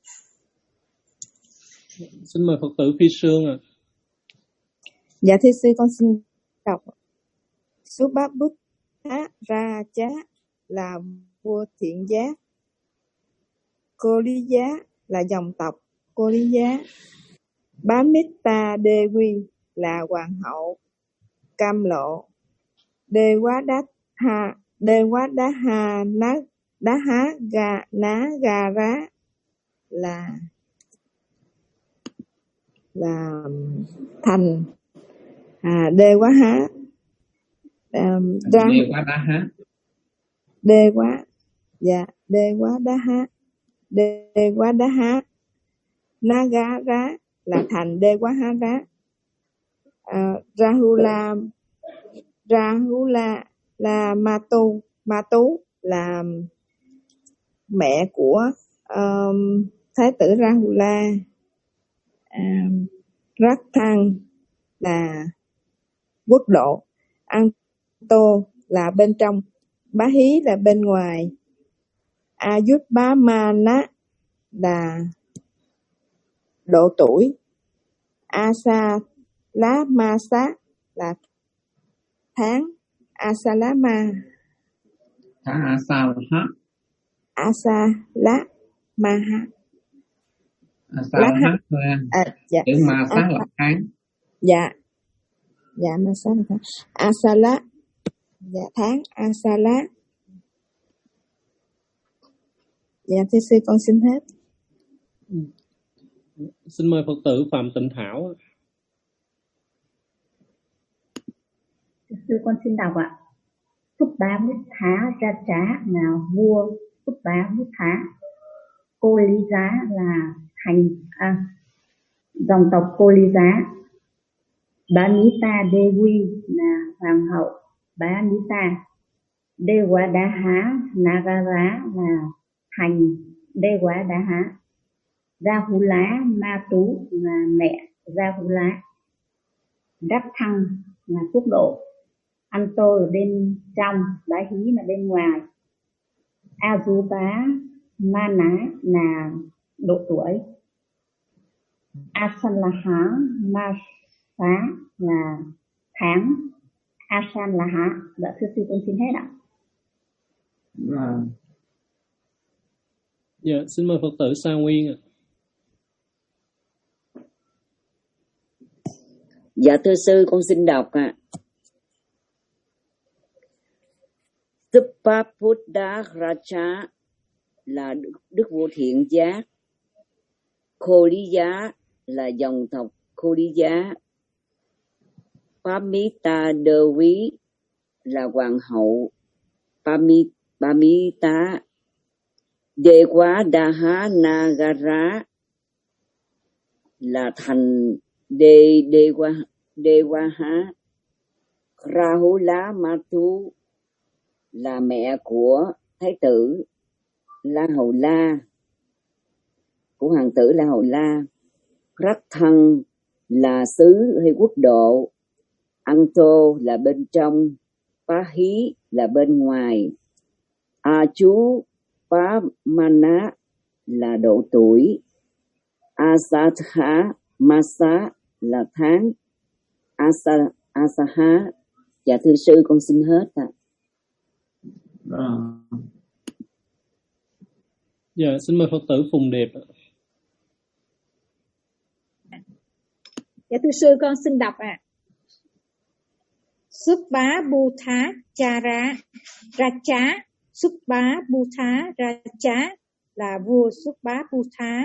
Xin mời Phật tử Phi Sương ạ. Dạ thưa sư con xin đọc. Subhabuddha Raja là vua thiện giác. Koliya là dòng tộc Koliya. Bamita Devi là hoàng hậu Cam Lộ. Dewadatha Dewadha Ná Daha Ga Ná Ga Rá là là thành à, đê quá há um, ra đê quá đá há đê quá dạ đê quá đá há đê quá đá há na gá rá là thành đê quá há rá. uh, Rahula Rahula là ma tu ma tú là mẹ của um, thái tử Rahula. um, Rakhtang là quốc độ. Anto là bên trong. Bá hí là bên ngoài. Ayutbhamana là độ tuổi. Asalamasa là tháng. Asalama tháng Asalaha Asalamaha Asalaha thôi anh. À, dạ. Chữ ma sát là tháng. Dạ. Dạ ma sát là tháng. Asala dạ tháng Asala. Dạ thưa sư con xin hết. Xin mời Phật tử Phạm Tịnh Thảo. Sư con xin đọc ạ. Phúc Bá Bút Thá Ra Trá là vua Phúc Bá Bút Thá. Cô Lý Giá là thành à, dòng tộc Cô Lý Giá. Bamita Devi là hoàng hậu Bamita. Devadaha Nagara là thành Devadaha. Rahula Ma Tú là mẹ Rahula. Đắc Thăng là quốc độ. Anto là bên trong, Bá hí là bên ngoài. Azuba Mana là độ tuổi. Asalaha Masa là tháng. Asalaha dạ thưa sư con xin hết ạ. À. Dạ xin mời Phật tử Sa Nguyên ạ. Dạ thưa sư con xin đọc ạ. Subhabuddha Raja là đức, đức vua thiện giác. Koliya là dòng tộc Koliya. Bamita Devi là hoàng hậu Bami, Bamita. Devadaha Nagara là thành De Dewa Dewaha. Rahula Matu là mẹ của thái tử La Hầu La, của hoàng tử La Hầu La. Rakhtang là xứ hay quốc độ. Anto là bên trong. Bá hí là bên ngoài. A chú Bá Mana là độ tuổi. Asatha Masa là tháng. Asa Asaha dạ thưa sư con xin hết ạ. À. Dạ xin mời Phật tử Phùng Điệp. Dạ thưa sư con xin đọc ạ. À. Subhabuddha Chara Raja. Subhabuddha Raja là vua Subhabuddha.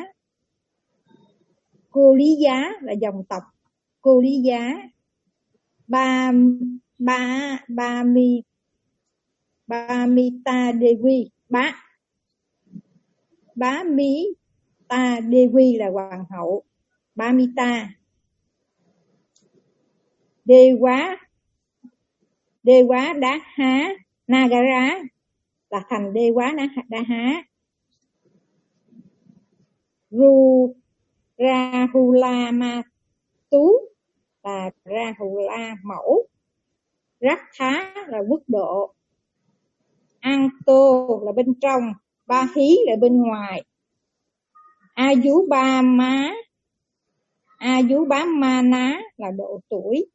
Koliya là dòng tộc Koliya. Ba ba ba mi Bamita Devi bá Bamita Devi là hoàng hậu Bamita. Dewa Dewa Đá Há Nagara là thành đê quá đa há. Ru Rahula Ma Tú là Rahula mẫu. Ratha là quốc độ. Anto là bên trong. Ba hí là bên ngoài. A dú ba má A dú bá ma ná là độ tuổi.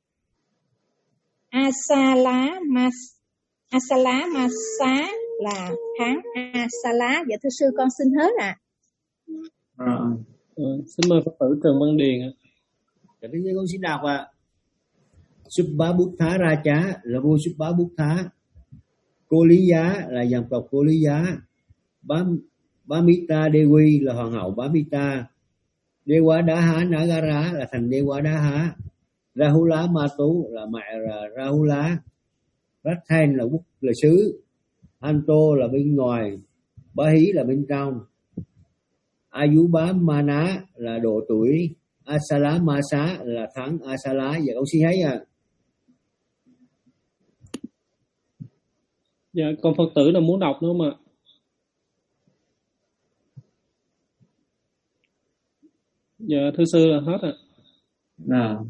Asala mas Asala Masa là tháng Asala. Dạ thưa sư con xin hết ạ. À. Ừ, xin mời Phật tử Trần Văn Điền ạ. Dạ thưa con xin đọc ạ. Subba Buddha Raja là vua Subba Buddha. Cô Lý Giá là dòng tộc Cô Lý Giá. Bám Bamita Devi là hoàng hậu Bamita. Dewa Daha Nagara là thành Dewa Daha. Rahula Matu là mẹ là Rahula. Rathan là quốc là xứ. Anto là bên ngoài. Bahí là bên trong. Ayubá Mana là độ tuổi. Asala Masa là tháng Asala. Dạ con xin thấy à. Dạ còn Phật tử nào muốn đọc nữa mà. Dạ thưa sư là hết ạ. Nào.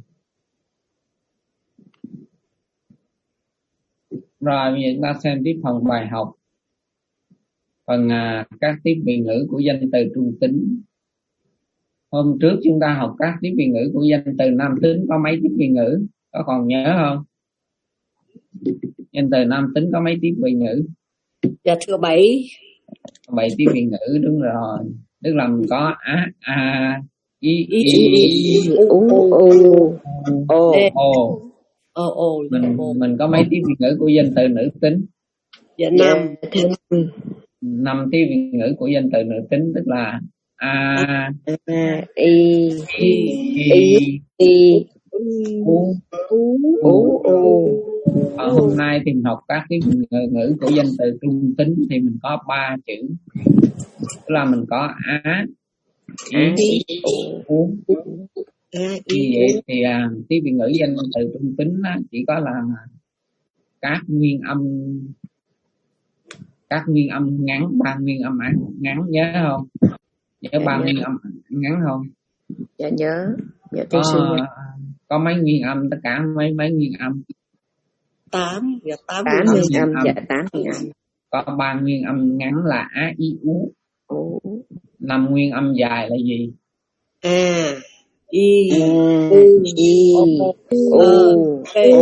Rồi bây giờ chúng ta xem tiếp phần bài học. Phần à, các tiếp vị ngữ của danh từ trung tính. Hôm trước chúng ta học các tiếp vị ngữ của danh từ nam tính có mấy tiếp vị ngữ? Có còn nhớ không? Danh từ nam tính có mấy tiếp vị ngữ? Dạ thưa bảy. Bảy tiếp vị ngữ đúng rồi. Tức là mình có á, a, i, i, u, o, o. Mình mình có mấy tiếp vị ngữ của danh từ nữ tính? Dạ năm. Năm tiếp vị ngữ của danh từ nữ tính tức là a, i, i, i, u, u, u. Ở hôm nay thì mình học các cái ngữ của danh từ trung tính thì mình có ba chữ, tức là mình có á, ý, u, thì vậy thì à, cái vị ngữ danh từ trung tính á, chỉ có là các nguyên âm các nguyên âm ngắn, ba nguyên âm ngắn, nhớ không? Nhớ ba nguyên âm ngắn không? Dạ nhớ. Dạ có, có mấy nguyên âm, tất cả mấy mấy nguyên âm? Tám. Dạ tám nguyên âm. Dạ tám nguyên âm. Có ba nguyên âm ngắn là á, i, u. Năm nguyên âm dài là gì? A, i, u, i, u, e,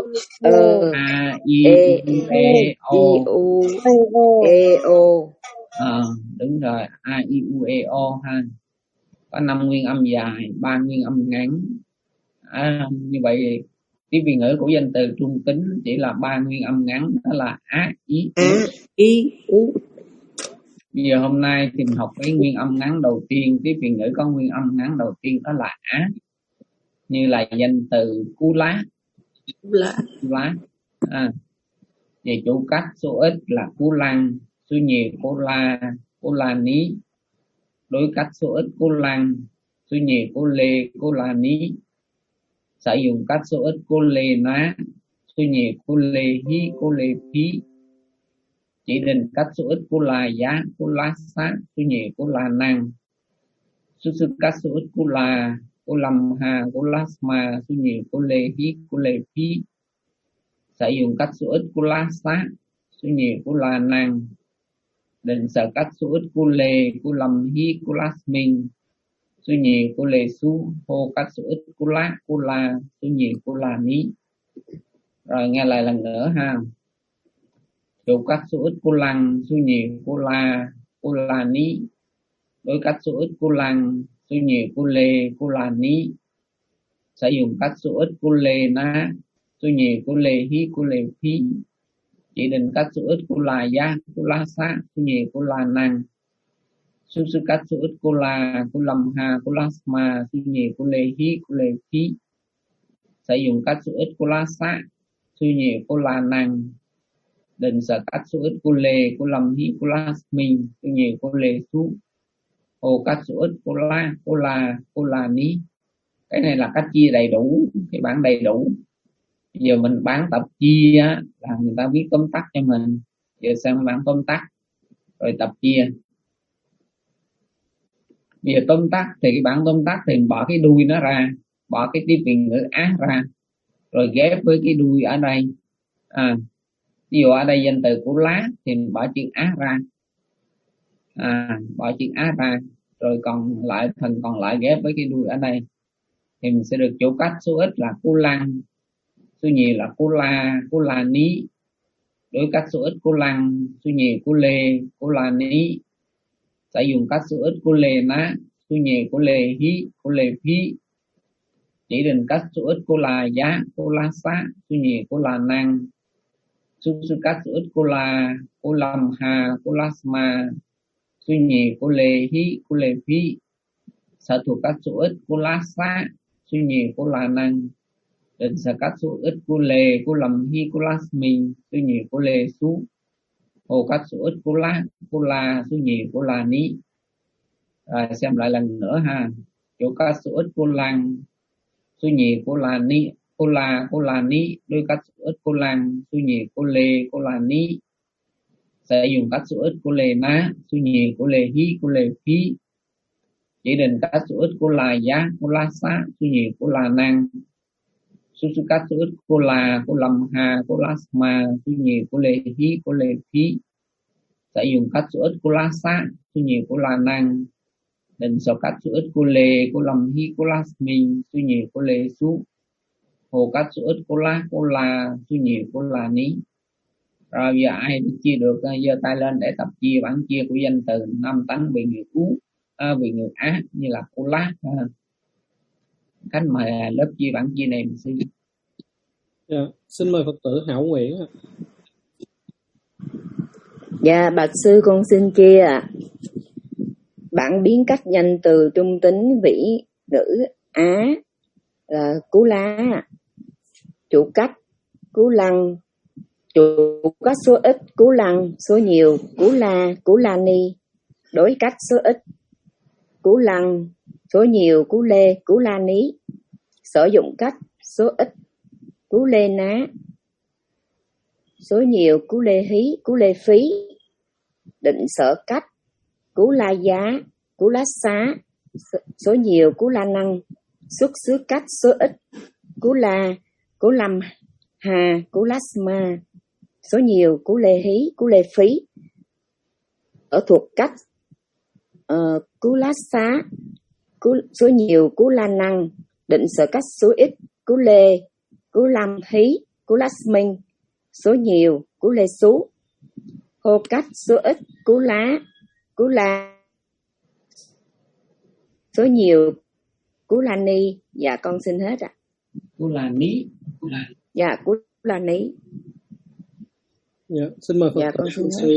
a, i, e, o, e, o. À, đúng rồi, a, i, u, e, o ha. Có năm nguyên âm dài, ba nguyên âm ngắn. À, như vậy cái vị ngữ của danh từ trung tính chỉ là ba nguyên âm ngắn, đó là á, i, i, u. Bây giờ hôm nay thì mình học cái nguyên âm ngắn đầu tiên, cái vị ngữ có nguyên âm ngắn đầu tiên đó là á, như là danh từ cú lá. Cú lá. Cú lá. À, về chủ cách số ít là cú lăng, số nhiều cú la, cú la ní. Đối cách số ít cú lăng, số nhiều cú lê, cú la ní. Sử dụng cách số ít cú lê ná, số nhiều cú lê hí, cú lê phí. Chỉ định cách số ít cú la giá, cú lá sát, số nhiều cú la năng. Số sự cách số ít cú la, cú lâm hà, cú lá ma, số nhiều cú lê hí, cú lê phí. Sử dụng cách số ít cú lá sát, số nhiều cú la năng. Định sở cách số ít cú lê, cú lâm hí, cú lá minh. Số nhiều cú lê su, hô cách số ít cú lá, cú la, số nhiều cú la ní. Rồi nghe lại lần nữa ha. Chủ cách số ít cú lăng, số nhiều cú la, cú la ní. Đối cách số ít cú lăng, số nhiều cú lê, cú la ní. Sử dụng cách số ít cú lê ná, số nhiều cú lê hí, cú lê phí. Chỉ định cách số ít cú la giá, cú la sát, số nhiều cú la năng. Số sự cách số ít cú la, cú lâm hà, cú la ma, số nhiều cú lê hí, cú lê phí. Sử dụng cách số ít cú la sát, số nhiều cú la năng. Định sở cách số ít cú lê, cú lâm hí, cú la minh, số nhiều cú lê su. Hồ cách số ít cú la, cú la, cú la ní. Cái này là cách chia đầy đủ, cái bảng đầy đủ. Bây giờ mình bán tập chia á, là người ta viết tóm tắt cho mình. Giờ sang bản tóm tắt rồi tập chia. Bây giờ tóm tắt thì cái bản tóm tắt thì bỏ cái đuôi nó ra, bỏ cái tiếp viện ngữ á ra, rồi ghép với cái đuôi ở đây. À, ví dụ ở đây danh từ của lá thì mình bỏ chữ á ra, à, bỏ chữ á ra, rồi còn lại phần còn lại ghép với cái đuôi ở đây thì mình sẽ được chỗ cách số ít là cú lăng, số nhiều là cú la, cú la ní. Đối cách số ít cú lăng, số nhiều cú lê, cú la ní. Sẽ dùng cách số ít cú lê ná, số nhiều cú lê hí, cú lê phí. Chỉ định cách số ít cú la giá, cú la xá, số nhiều cú la năng. Số số cách số ít cú la, cú lâm hà, cú la sma, số nhiều cú lê hí, cú lê phí. Sở thuộc cách số ít cú la xá, số nhiều cú la năng. Định sở cách số ít cú lê, cú lâm hí, cú la smin, số nhiều cú lê sú. Hồ cách số ít cú la, cú la, số nhiều cú la ní. Rồi xem lại lần nữa ha. Chỗ cách số ít cú lăng, số nhiều cú la ní, cú la, cú la ní. Đối cách số ít cú lăng, số nhiều cú lê, cú la ní. Sẽ dùng cách số ít cú lê ná, số nhiều cú lê hí, cú lê phí. Chỉ định cách số ít cú la giá, cú la xá, số nhiều cú la năng. Số số cách số ít cú la, cú lâm hà, cú la sma, số nhiều cú lê hí, cú lê phí. Sẽ dùng cách số ít cú la xá, số nhiều cú la năng. Định số cách số ít cú lê, cú lâm hí, cú la smin, số nhiều cú lê sú. Hồ cách số ít cú la, cú la, số nhiều cú la ní. Rồi giờ ai chia được, giơ tay lên để tập chia bản chia của danh từ năm tấn vị ngữ ú, à, vị ngữ á như là cú lá. À. Cách mời lớp chia bản chia này mình xin. Dạ, xin mời Phật tử Hảo Nguyễn ạ. Dạ, bạch sư con xin chia ạ. Bản biến cách danh từ trung tính vĩ ngữ á là cú lá, chủ cách cú lăng, chủ cách số ít cú lăng, số nhiều cú la, cú la ni. Đối cách số ít cú lăng, số nhiều cú lê, cú la ní. Sử dụng cách số ít cú lê ná, số nhiều cú lê hí, cú lê phí. Định sở cách cú la giá, cú lá xá, số nhiều cú la năng. Xuất xứ cách số ít cú la, cú lâm hà, cú lá sma, số nhiều cú lê hí, cú lê phí. Ở thuộc cách uh, cú lá xá, cú, số nhiều cú la năng. Định sở cách số ít cú lê, cú lâm hí, cú lá smin, số nhiều cú lê sú. Hô cách số ít cú lá, cú la, số nhiều cú la ni. Dạ con xin hết ạ. À. Cú la ní. Dạ cú la ní. Dạ, xin mời Phật dạ, tử con xin suy.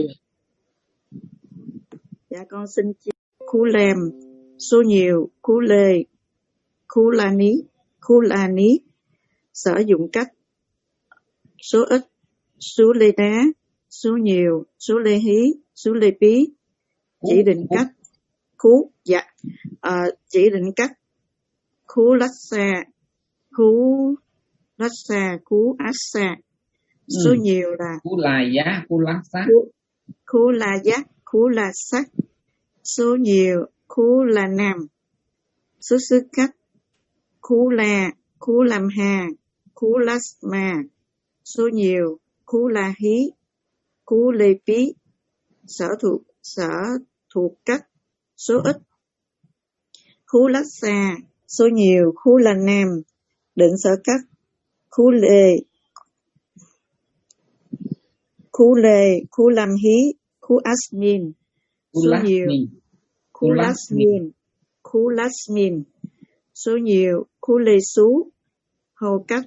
Dạ con xin chia cú lem, số nhiều cú lê, cú la ní, cú la ní. Sử dụng cách số ít số lê đá, số nhiều số lê hí, số lê bí. Chỉ định cách cú dạ à, chỉ định cách cú lát xa, cú lát xa, cú át xa. Số ừ. nhiều là cú là giá, cú lát xa, cú, cú là giá, cú là sắc. Số nhiều cú là nam. Số xứ cách cú là, cú làm hà, cú lát mà. Số nhiều cú là hí, cú lê bí. Sở thuộc sở thuộc cách số ít cú lát xa, số nhiều cú là nam. Định sở cách cú lê, cú lê, cú làm hí, cú asmin, số nhiều cú lasmin, cú lasmin, số nhiều cú lê sú. Hầu cách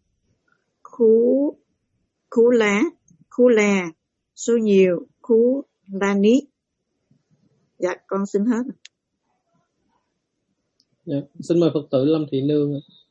cú cú lá, cú là, số nhiều cú la ní. Dạ con xin hết. Dạ, xin mời Phật tử Lâm Thị Nương.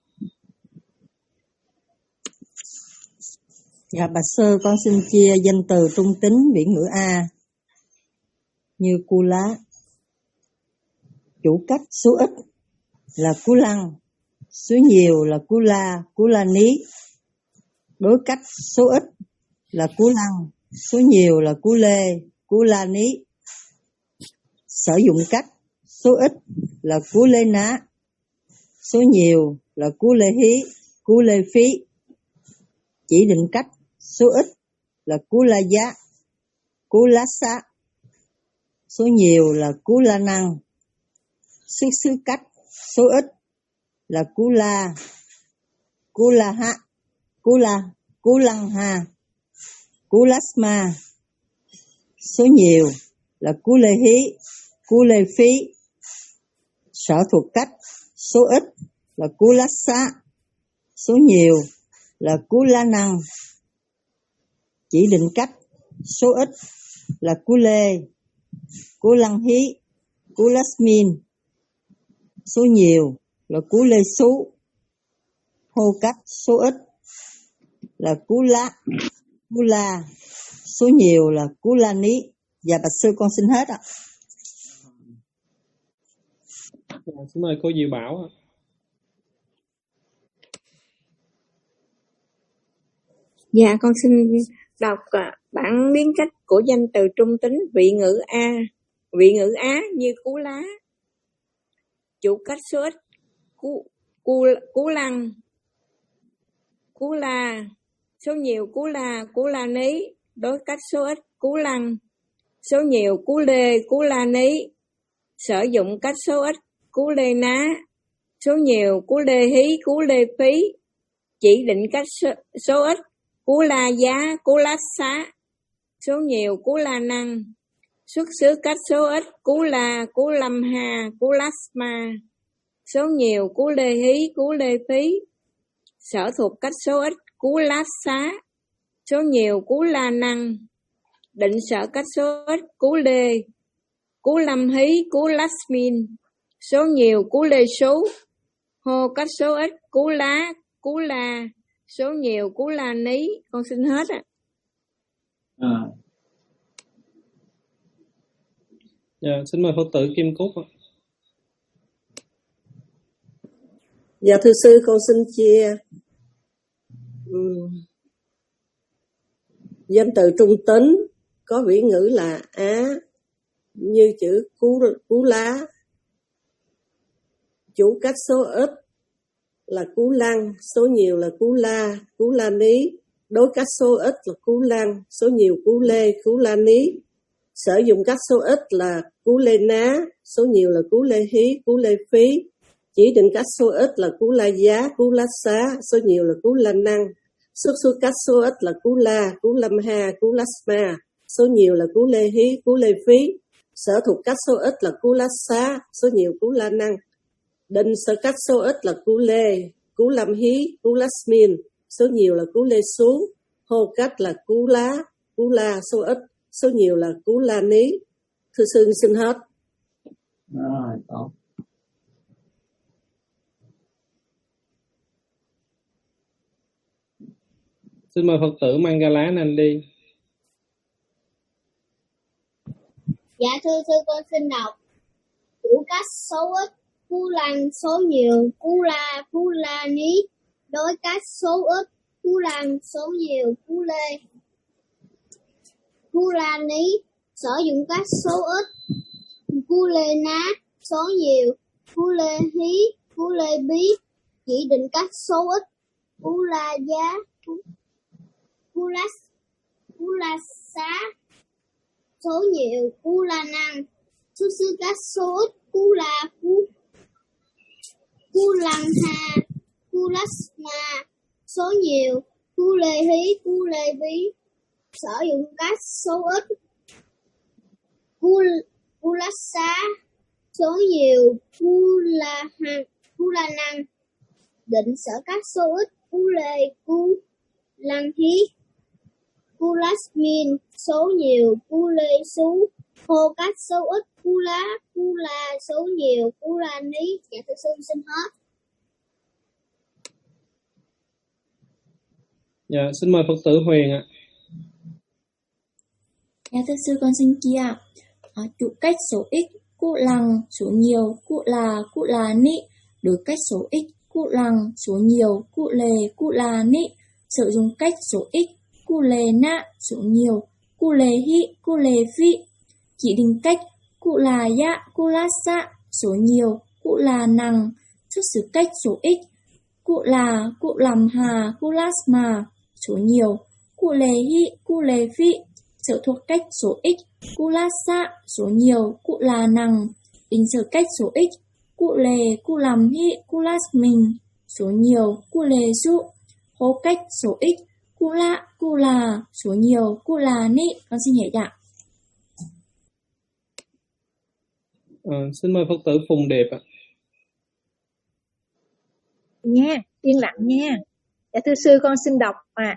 Dạ bạch sư con xin chia danh từ trung tính viễn ngữ A như cu lá. Chủ cách số ít là cú lăng, số nhiều là cú la, cú la ní. Đối cách số ít là cú lăng, số nhiều là cú lê, cú la ní. Sử dụng cách, số ít là cú lê ná, số nhiều là cú lê hí, cú lê phí. Chỉ định cách, số ít là cú la giá, cú lá xá, số nhiều là cú la năng. Xuất xứ cách, số ít là cú la, cú la ha, cú la, cú lăng ha, cú lasma. Số nhiều là cú lê hí, cú lê phí. Sở thuộc cách, số ít là cú lá xá, số nhiều là cú la năng. Chỉ định cách, số ít là cú lê, cú lăng hí, cú lasmin. Số nhiều là cú lê xú. Hô cách, số ít là cú lá, cú la, số nhiều là cú la ní. Dạ bạch sư con xin hết ạ. Dạ, xin mời cô Diệu Bảo ạ. Dạ con xin đọc uh, bản biến cách của danh từ trung tính vị ngữ A. Vị ngữ Á như cú lá, chủ cách số ít, cú, cú, cú lăng, cú la, số nhiều cú la, cú la ní, đối cách số ít, cú lăng, số nhiều cú lê, cú la ní, sử dụng cách số ít, cú lê ná, số nhiều cú lê hí, cú lê phí. Chỉ định cách số, số ít, cú la giá, cú lá xá, số nhiều cú la năng. Xuất xứ cách số ít, cú la, cú lâm hà, cú lasma, số nhiều cú lê hí, cú lê phí. Sở thuộc cách số ít, cú lá xá, số nhiều cú la năng. Định sở cách số ít, cú lê, cú lâm hí, cú lasmin, số nhiều cú lê số. Hô cách số ít, cú lá, cú la, số nhiều cú la ní. Con xin hết ạ. À. Dạ, xin mời Phật tử Kim Cúc ạ. Dạ thưa sư, con xin chia uhm. danh từ trung tính có vĩ ngữ là Á như chữ cú, cú lá. Chủ cách số ít là cú lăng, số nhiều là cú la, cú la ní. Đối cách số ít là cú lăng, số nhiều cú lê, cú la ní. Sử dụng cách số ít là cú lê ná, số nhiều là cú lê hí, cú lê phí. Chỉ định cách số ít là cú la giá, cú lá xá, số nhiều là cú la năng. Xuất xứ cách số ít là cú la, cú lâm ha, cú lasma, số nhiều là cú lê hí, cú lê phí. Sở thuộc cách số ít là cú lá xá, số nhiều cú la năng. Định sở cách số ít là cú lê, cú lâm hí, cú lasmin, số nhiều là cú lê xuống. Hô cách là cú lá, cú la, số ít, số nhiều là cú la ní. Thưa sư xin hết. Rồi, tốt. Xin mời Phật tử Mangala Nan đi. Dạ thưa sư con xin đọc. Chủ cách số ít, cú lăng, số nhiều, cú la, cú la ní. Đối cách số ít, cú lăng, số nhiều, cú lê, cú la ní. Sử dụng cách số ít, cú lê ná, số nhiều, cú lê hí, cú lê bí. Chỉ định cách số ít, cú la giá, cú la, cú la xá, số nhiều, cú la năng. Xuất xứ cách số ít, cú la, cú, cú lăng hà, cú lasma, số nhiều, cú lê hí, cú lê bí. Sử dụng cách số ít, cú, cú lá xá, số nhiều, cú la hằng, cú la năng. Định sở cách số ít, cú lê, cú lăng hí, cú lasmin, số nhiều, cú lê xú. Hô cách số ít, cú lá, cú la, số nhiều, cú la ní. Dạ thưa sư xin hết. Dạ, xin mời Phật tử Huyền ạ. Dạ thưa sư con xin chia ạ. À, chủ cách số ít, cụ lằng, số nhiều, cụ là, cụ là ní. Đối cách số ít, cụ lằng, số nhiều, cụ lề, cụ là ní. Sử dụng cách số ít, cụ lề nạ, số nhiều, cụ lề hị, cụ lề vị. Chỉ định cách, cụ là dạ, cụ là xạ, số nhiều, cụ là năng, xuất xứ cách số ít, cụ là, cụ làm hà, cụ là mà, số nhiều, cụ lề hị, cụ lề vị, sở thuộc cách số ít, cụ là xạ, số nhiều, cụ là năng, định sở cách số ít, cụ lề, cụ làm hị, cụ là mình, số nhiều, cụ lề dụ, hô cách số ít, cụ là, cụ là, số nhiều, cụ là ni. Con xin nhảy dạ. À, xin mời Phật tử Phùng Đẹp ạ. Nha, yên lặng nha. Dạ thưa sư, con xin đọc à.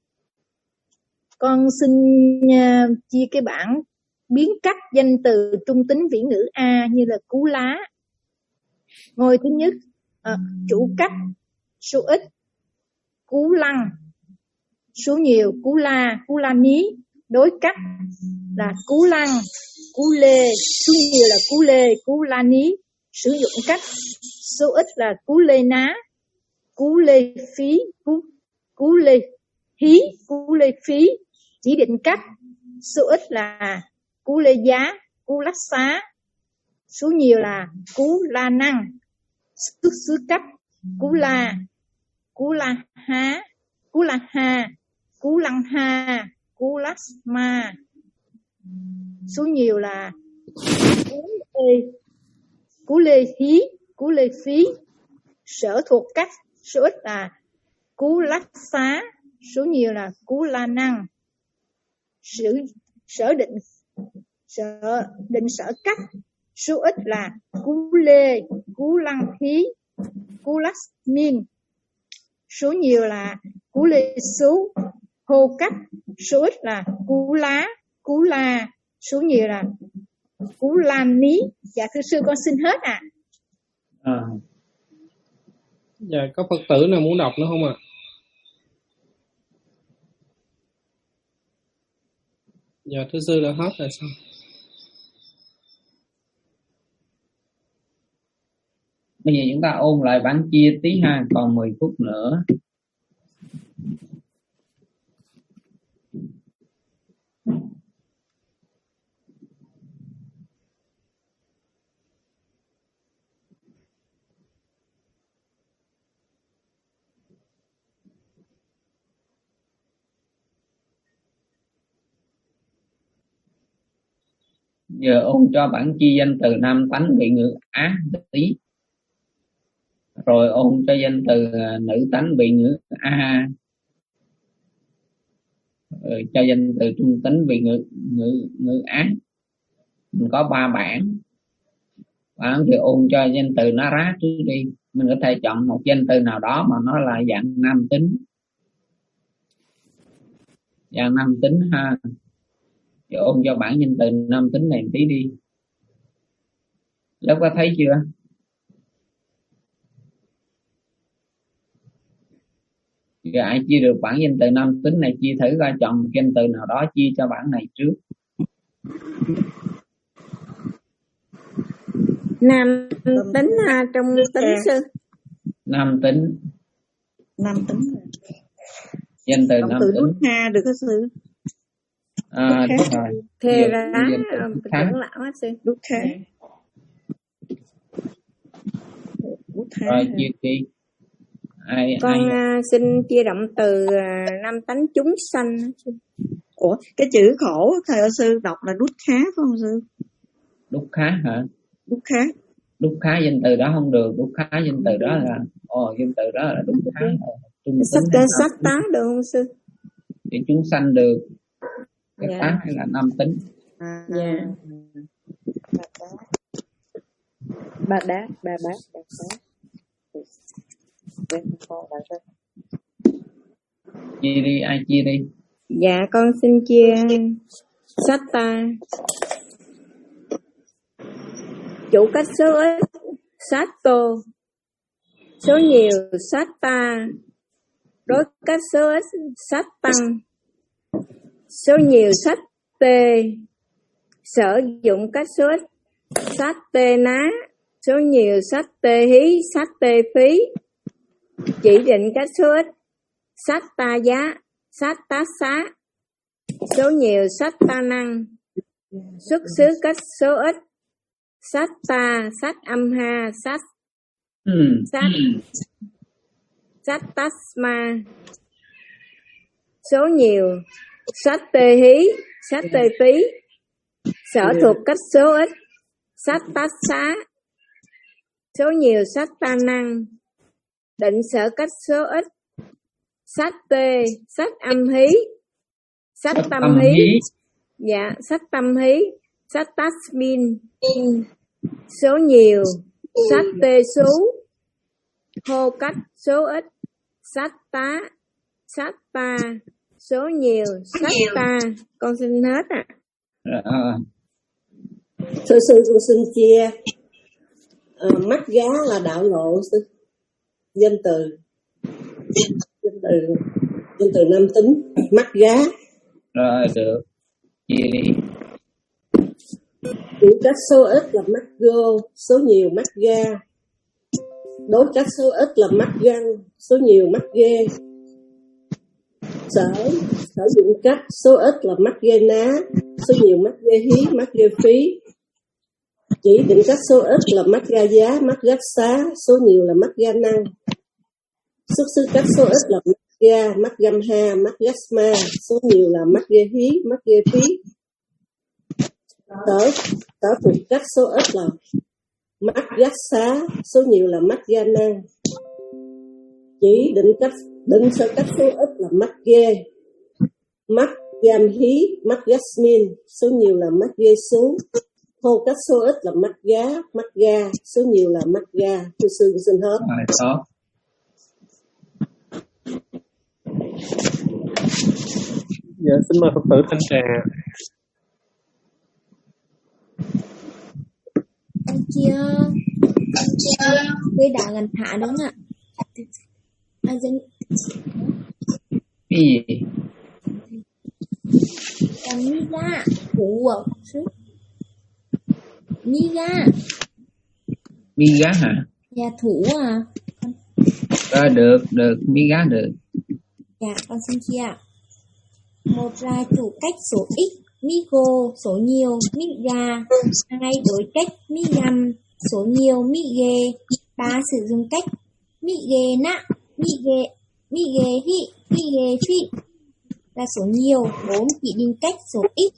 Con xin uh, chia cái bảng biến cách danh từ trung tính vĩ ngữ A như là cú lá. Ngôi thứ nhất, uh, chủ cách, số ít, cú lăng, số nhiều, cú la, cú la ní. Đối cách là cú lăng, cú lê, số nhiều là cú lê, cú la ní. Sử dụng cách, số ít là cú lê ná, cú lê phí, cú, cú lê hí, cú lê phí. Chỉ định cách, số ít là cú lê giá, cú lắc xá. Số nhiều là cú la năng. Xuất xứ cách, cú la, cú la há, cú la ha, cú lăng ha, cú lắc ma. Số nhiều là cú lê, cú lê hí, cú lê phí. Sở thuộc cách, số ít là cú lắc xá, số nhiều là cú la năng. Sử, sở định sở định sở cách, số ít là cú lê, cú lăng hí, cú lắc min. Số nhiều là cú lê số. Hô cách, số ít là cú lá, cú la, số nhiều là cú lan ní. Dạ thưa sư, con xin hết ạ. À. À. Dạ, có Phật tử nào muốn đọc nữa không ạ? À? Dạ thưa sư đã hết rồi sao? Bây giờ chúng ta ôn lại bản chia tí ha, còn mười phút nữa. Giờ ôn cho bản chi danh từ nam tánh vị ngữ á tí, rồi ôn cho danh từ nữ tánh vị ngữ a, rồi cho danh từ trung tính vị ngữ ngữ ngữ á. Mình có ba bản, bản thì ôn cho danh từ nó rá trước đi. Mình có thể chọn một danh từ nào đó mà nó là dạng nam tính, dạng nam tính ha. Giờ ôn cho bản danh từ nam tính này tí đi. Lớp có thấy chưa? Giờ ai chia được bản danh từ nam tính này chia thử ra, chọn một danh từ nào đó chia cho bản này trước. Nam tính ha, trong tính sư. Nam tính. Nam tính. Danh từ Động nam từ tính. nút ha được hả sư? À, đúng rồi. Thề ra trưởng lão á sư. Đút khá. Rồi chia chi. Ai, Con ai... Uh, xin chia động từ uh, năm tánh chúng sanh. Ủa, cái chữ khổ thầy ơi sư đọc là đút khá phải không sư? Đút khá hả? Đút khá. Đút khá danh từ đó không được, đút khá danh từ đó là ồ danh từ đó là đút khá. Sắc cơ sắc tá được không sư? Thì chúng sanh được. Cái Dạ. tá hay là nam tính? À, dạ. Ba đá, ba bát, ba bát. Chia đi, ai chia đi? Dạ con xin chia sách ta. Chủ cách số ít sát tô, số nhiều sát ta. Đối cách số ít sát tăng, số nhiều sát tê. Sử dụng cách số ít sát tê ná, số nhiều sát tê hí, sát tê phí. Chỉ định cách số ít sát ta giá, sát tá xá. số nhiều sát ta năng, xuất xứ cách số ít, sát ta, sát âm ha, sát ừ. sát sát tasma, số nhiều sát tê hí, sát tê tí, sở thuộc cách số ít, sát tát xá, số nhiều sát ta năng, định sở cách số ít, sát tê, sát âm hí, sát tâm hí, dạ, sát tâm hí, sát tasmin, số nhiều, sát tê xú, hô cách số ít, sát tá, sát ta, số nhiều, sát ta. Con xin hết ạ. À. Sư sư con xin chia à, mắt gá là đạo lộ sư, danh từ danh từ danh từ nam tính mắt gá. Rồi được, chia đi. Chủ cách số ít là mắt gô, số nhiều mắt ga. Đối cách số ít là mắt găng, số nhiều mắt ghê. Sở sử dụng cách số ít là mắt ghê ná, số nhiều mắt ghê hí, mắt ghê phí. Chỉ định cách số ít là mắt ga giá, mắt gách xá, số nhiều là mắt ga năng. Xuất xứ cách số ít là mắt ga, mắt găm ha, mắt gách ma, số nhiều là mắt ghê hí, mắt ghê phí. Sở sở thuộc cách số ít là mắt gách xá, số nhiều là mắt ga năng. Chỉ định cách định sở cách số ít là mắt ghê, mắt gam hí, mắt jasmine, số nhiều là mắt ghê sú. Thô cách số ít là mắt gá, mắt ga, số nhiều là mắt ga. Thưa sư xin hết. Rồi, tốt. Dạ, xin mời Phật tử Thanh Trà. Anh chia cái đà gần thả đúng ạ. Anh dân Cái gì? Còn mi ga thủ à? Mi ga. Mi gá hả? Dạ thủ à. Rồi được, được, mi gá được. Dạ, con xin chia ạ. Một là chủ cách số x, mi gô, số nhiều, mi ga. Hai đối cách, mi găm, số nhiều, mi ghê. Ba sử dụng cách, mi ghê nạ, mi ghê, mi ghê hị, mi ghê phi là số nhiều. Bốn chỉ định cách số x.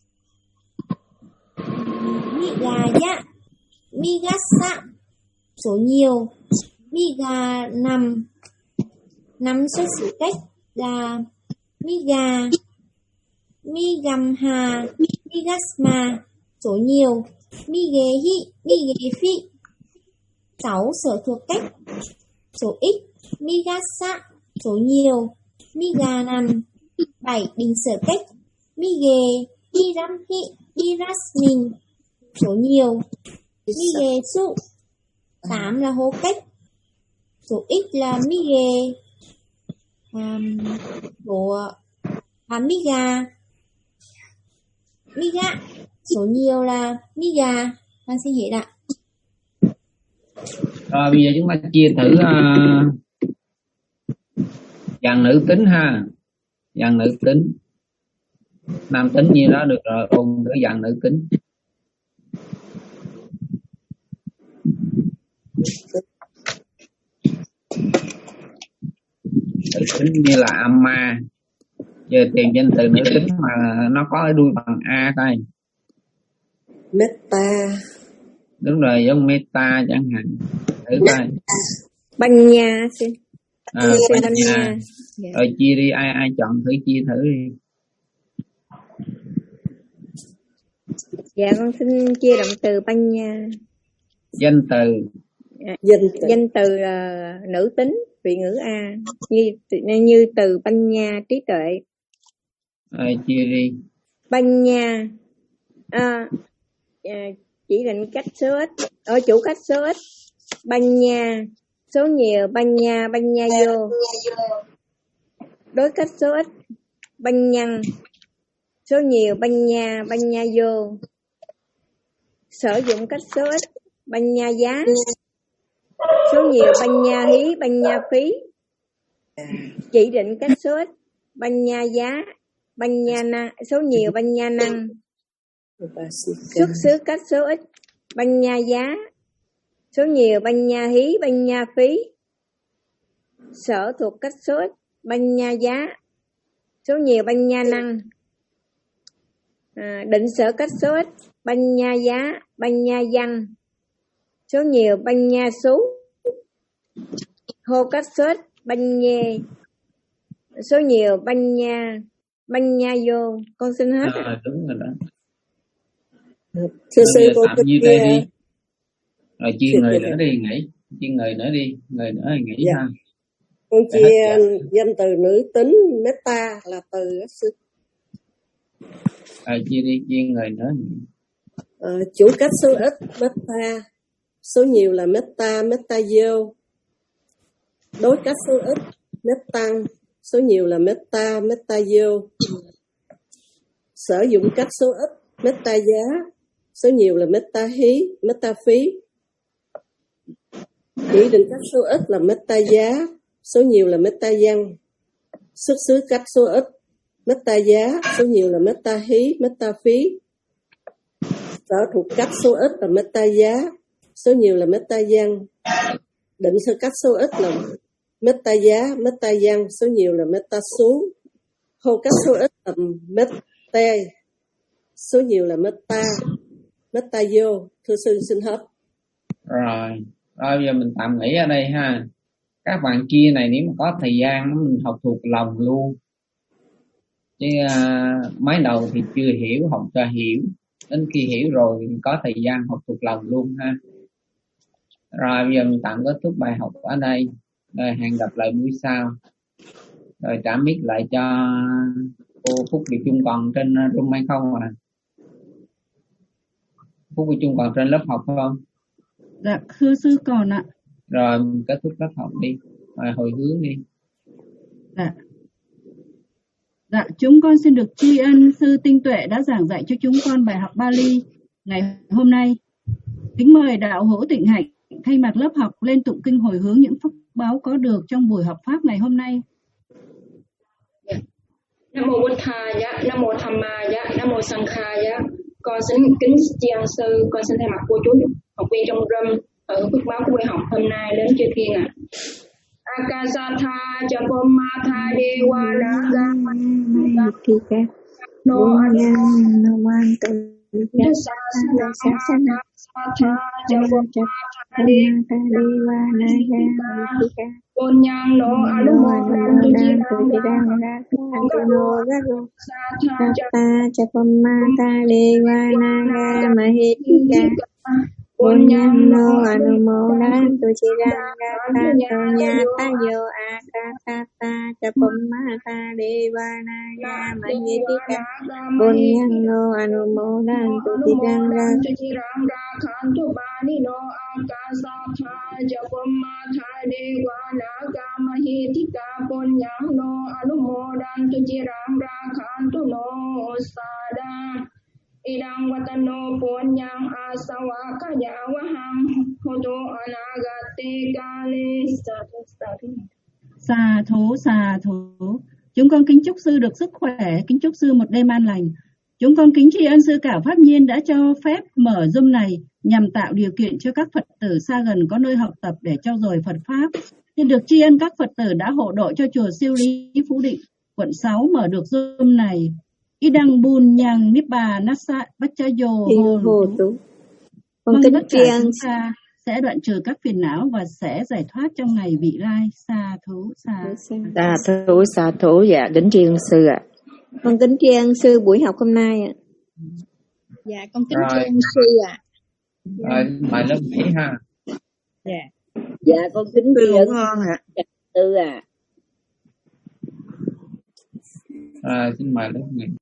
Mi gà dạ, mi gá xạ, số nhiều, mi gà nằm. Năm xuất xứ cách là mi gà, mi gầm hà, mi gasma, số nhiều, mi ghê hị, mi ghê phi. Sáu sở thuộc cách số x, mi gasa, số nhiều, mi gà nằm. Bảy định sở cách mi ghê, mi ram hị, mi rasmin, số nhiều, mi ghê su. Tám là hô cách số x là mi ghê, um, số à, mi gà, mi gà, số nhiều là mi gà. Con xin hết ạ. Rồi bây giờ chúng ta chia thử uh, dàn nữ tính ha, dàn nữ tính. Nam tính như đó được rồi, ôn thử dàn nữ tính. Nữ tính như là amma. Giờ tìm danh từ nữ tính mà nó có cái đuôi bằng a coi. Meta. Đúng rồi, giống meta chẳng hạn. Thử coi. Banh nha xin. À, banh nha. Rồi chia đi, ai ai chọn thử chia thử đi. Dạ con xin chia động từ banh nha. Danh từ. À, danh, từ. danh từ là uh, nữ tính, vị ngữ a, như như từ banh nha, trí tuệ. Rồi chia đi. Banh nha à, à, chỉ định cách số ít, ở chủ cách số ít. Banh nha số nhiều, banh nha, banh nha vô. Đối cách số ít, banh nhăn, số nhiều, banh nha, banh nha vô. Sử dụng cách số ít, banh nha giá, số nhiều, banh nha hí, banh nha phí. Chỉ định cách số ít, banh nha giá, banh nha năng, số nhiều banh nha năng, xuất xứ cách số ít banh nha giá, số nhiều banh nha hí banh nha phí, sở thuộc cách số ít banh nha giá, số nhiều banh nha năng, à, định sở cách số ít banh nha giá banh nha văn, số nhiều banh nha số, hô cách số ít banh nhê, số nhiều banh nha banh nha vô. Con xin hết. À, đúng rồi đó. Thưa sư, Bây giờ con tạm xin như đây nghe. đi, rồi chia người nữa đi, nghỉ chia người nữa đi, người nữa thì nghỉ Dạ. ha. Con Để hết chia giờ. danh từ nữ tính metta là từ á sư. Rồi chia đi, chia người nữa. À, chủ cách số ít metta, số nhiều là metta metta vô. Đối cách số ít mettăng, số nhiều là metta metta vô. Sử dụng cách số ít metta giá, số nhiều là metta hí metta phí. Chỉ định cách số ít là metta giá, số nhiều là metta văn. Xuất xứ cách số ít metta giá, số nhiều là metta hí metta phí. Sở thuộc cách số ít là metta giá, số nhiều là metta văn. Định sở cách số ít là metta giá metta văn, số nhiều là metta số. Hô cách số ít là metta, số nhiều là metta metta vô. Thưa sư xin hết. Rồi, rồi bây giờ mình tạm nghỉ ở đây ha. Các bạn kia này nếu mà có thời gian mình học thuộc lòng luôn. Chứ uh, mới đầu thì chưa hiểu, học cho hiểu. Đến khi hiểu rồi thì có thời gian học thuộc lòng luôn ha. Rồi bây giờ mình tạm kết thúc bài học ở đây. Rồi hẹn gặp lại buổi sau. Rồi trả mic lại cho cô Phúc Việt Trung còn trên room hay không à? Phúc Việt Trung còn trên lớp học không? Dạ thưa sư còn ạ. Rồi mình kết thúc lớp học đi. Rồi hồi hướng đi. Dạ. Dạ, chúng con xin được tri ân sư Tinh Tuệ đã giảng dạy cho chúng con bài học Bali ngày hôm nay. Kính mời đạo hữu Tịnh Hạnh thay mặt lớp học lên tụng kinh hồi hướng những phước báo có được trong buổi học pháp ngày hôm nay. Nam mô Bụt Thà giá, Nam mô Tham Ma giá, Nam mô Sang Kha giá. Con xin kính tri ân sư, con xin thay mặt cô chú học viên trong room ở phước báo của buổi học hôm nay đến chư thiên ạ. Akasatha Japommatha Dewa Naga Mahika No Bunyam Namantu Sasana Sasana Satha Japommatha Dewa Naga Mahika Bunyam No Anumodan Tudidang Tuno Gago Satha Sata Japommatha Dewa Naga Mahika Bunyam no anumodan tuchidang gata tonyata yo akasata japamata devanaga mahitika. Bunyam no anumodan tuchidang gata no akasata japamata devanaga mahitika. Bunyam no anumodan tuchidang gata no sada. Idang watano punyang asawa kaya wahang hoto anagate kale Xà thú, xà thú. Chúng con kính chúc sư được sức khỏe, kính chúc sư một đêm an lành. Chúng con kính tri ân sư Cả Pháp Nhiên đã cho phép mở Zoom này nhằm tạo điều kiện cho các Phật tử xa gần có nơi học tập để trau dồi Phật Pháp. Xin được tri ân các Phật tử đã hộ độ cho chùa Siêu Lý Phú Định, quận sáu mở được Zoom này. Idang bun nhang nipa nasa bachayo hồ tú. Mong tất cả chúng ta sẽ đoạn trừ các phiền não và sẽ giải thoát trong ngày vị lai. Sa thú, sa Sa thú, sa thú, dạ, đến tri ân sư ạ. Con kính tri ân sư buổi học hôm nay ạ. Dạ, con kính tri ân sư ạ. Rồi, mời lớp nghỉ ha. Dạ. Dạ, con kính tri ân sư ạ. Rồi, xin mời lớp nghỉ.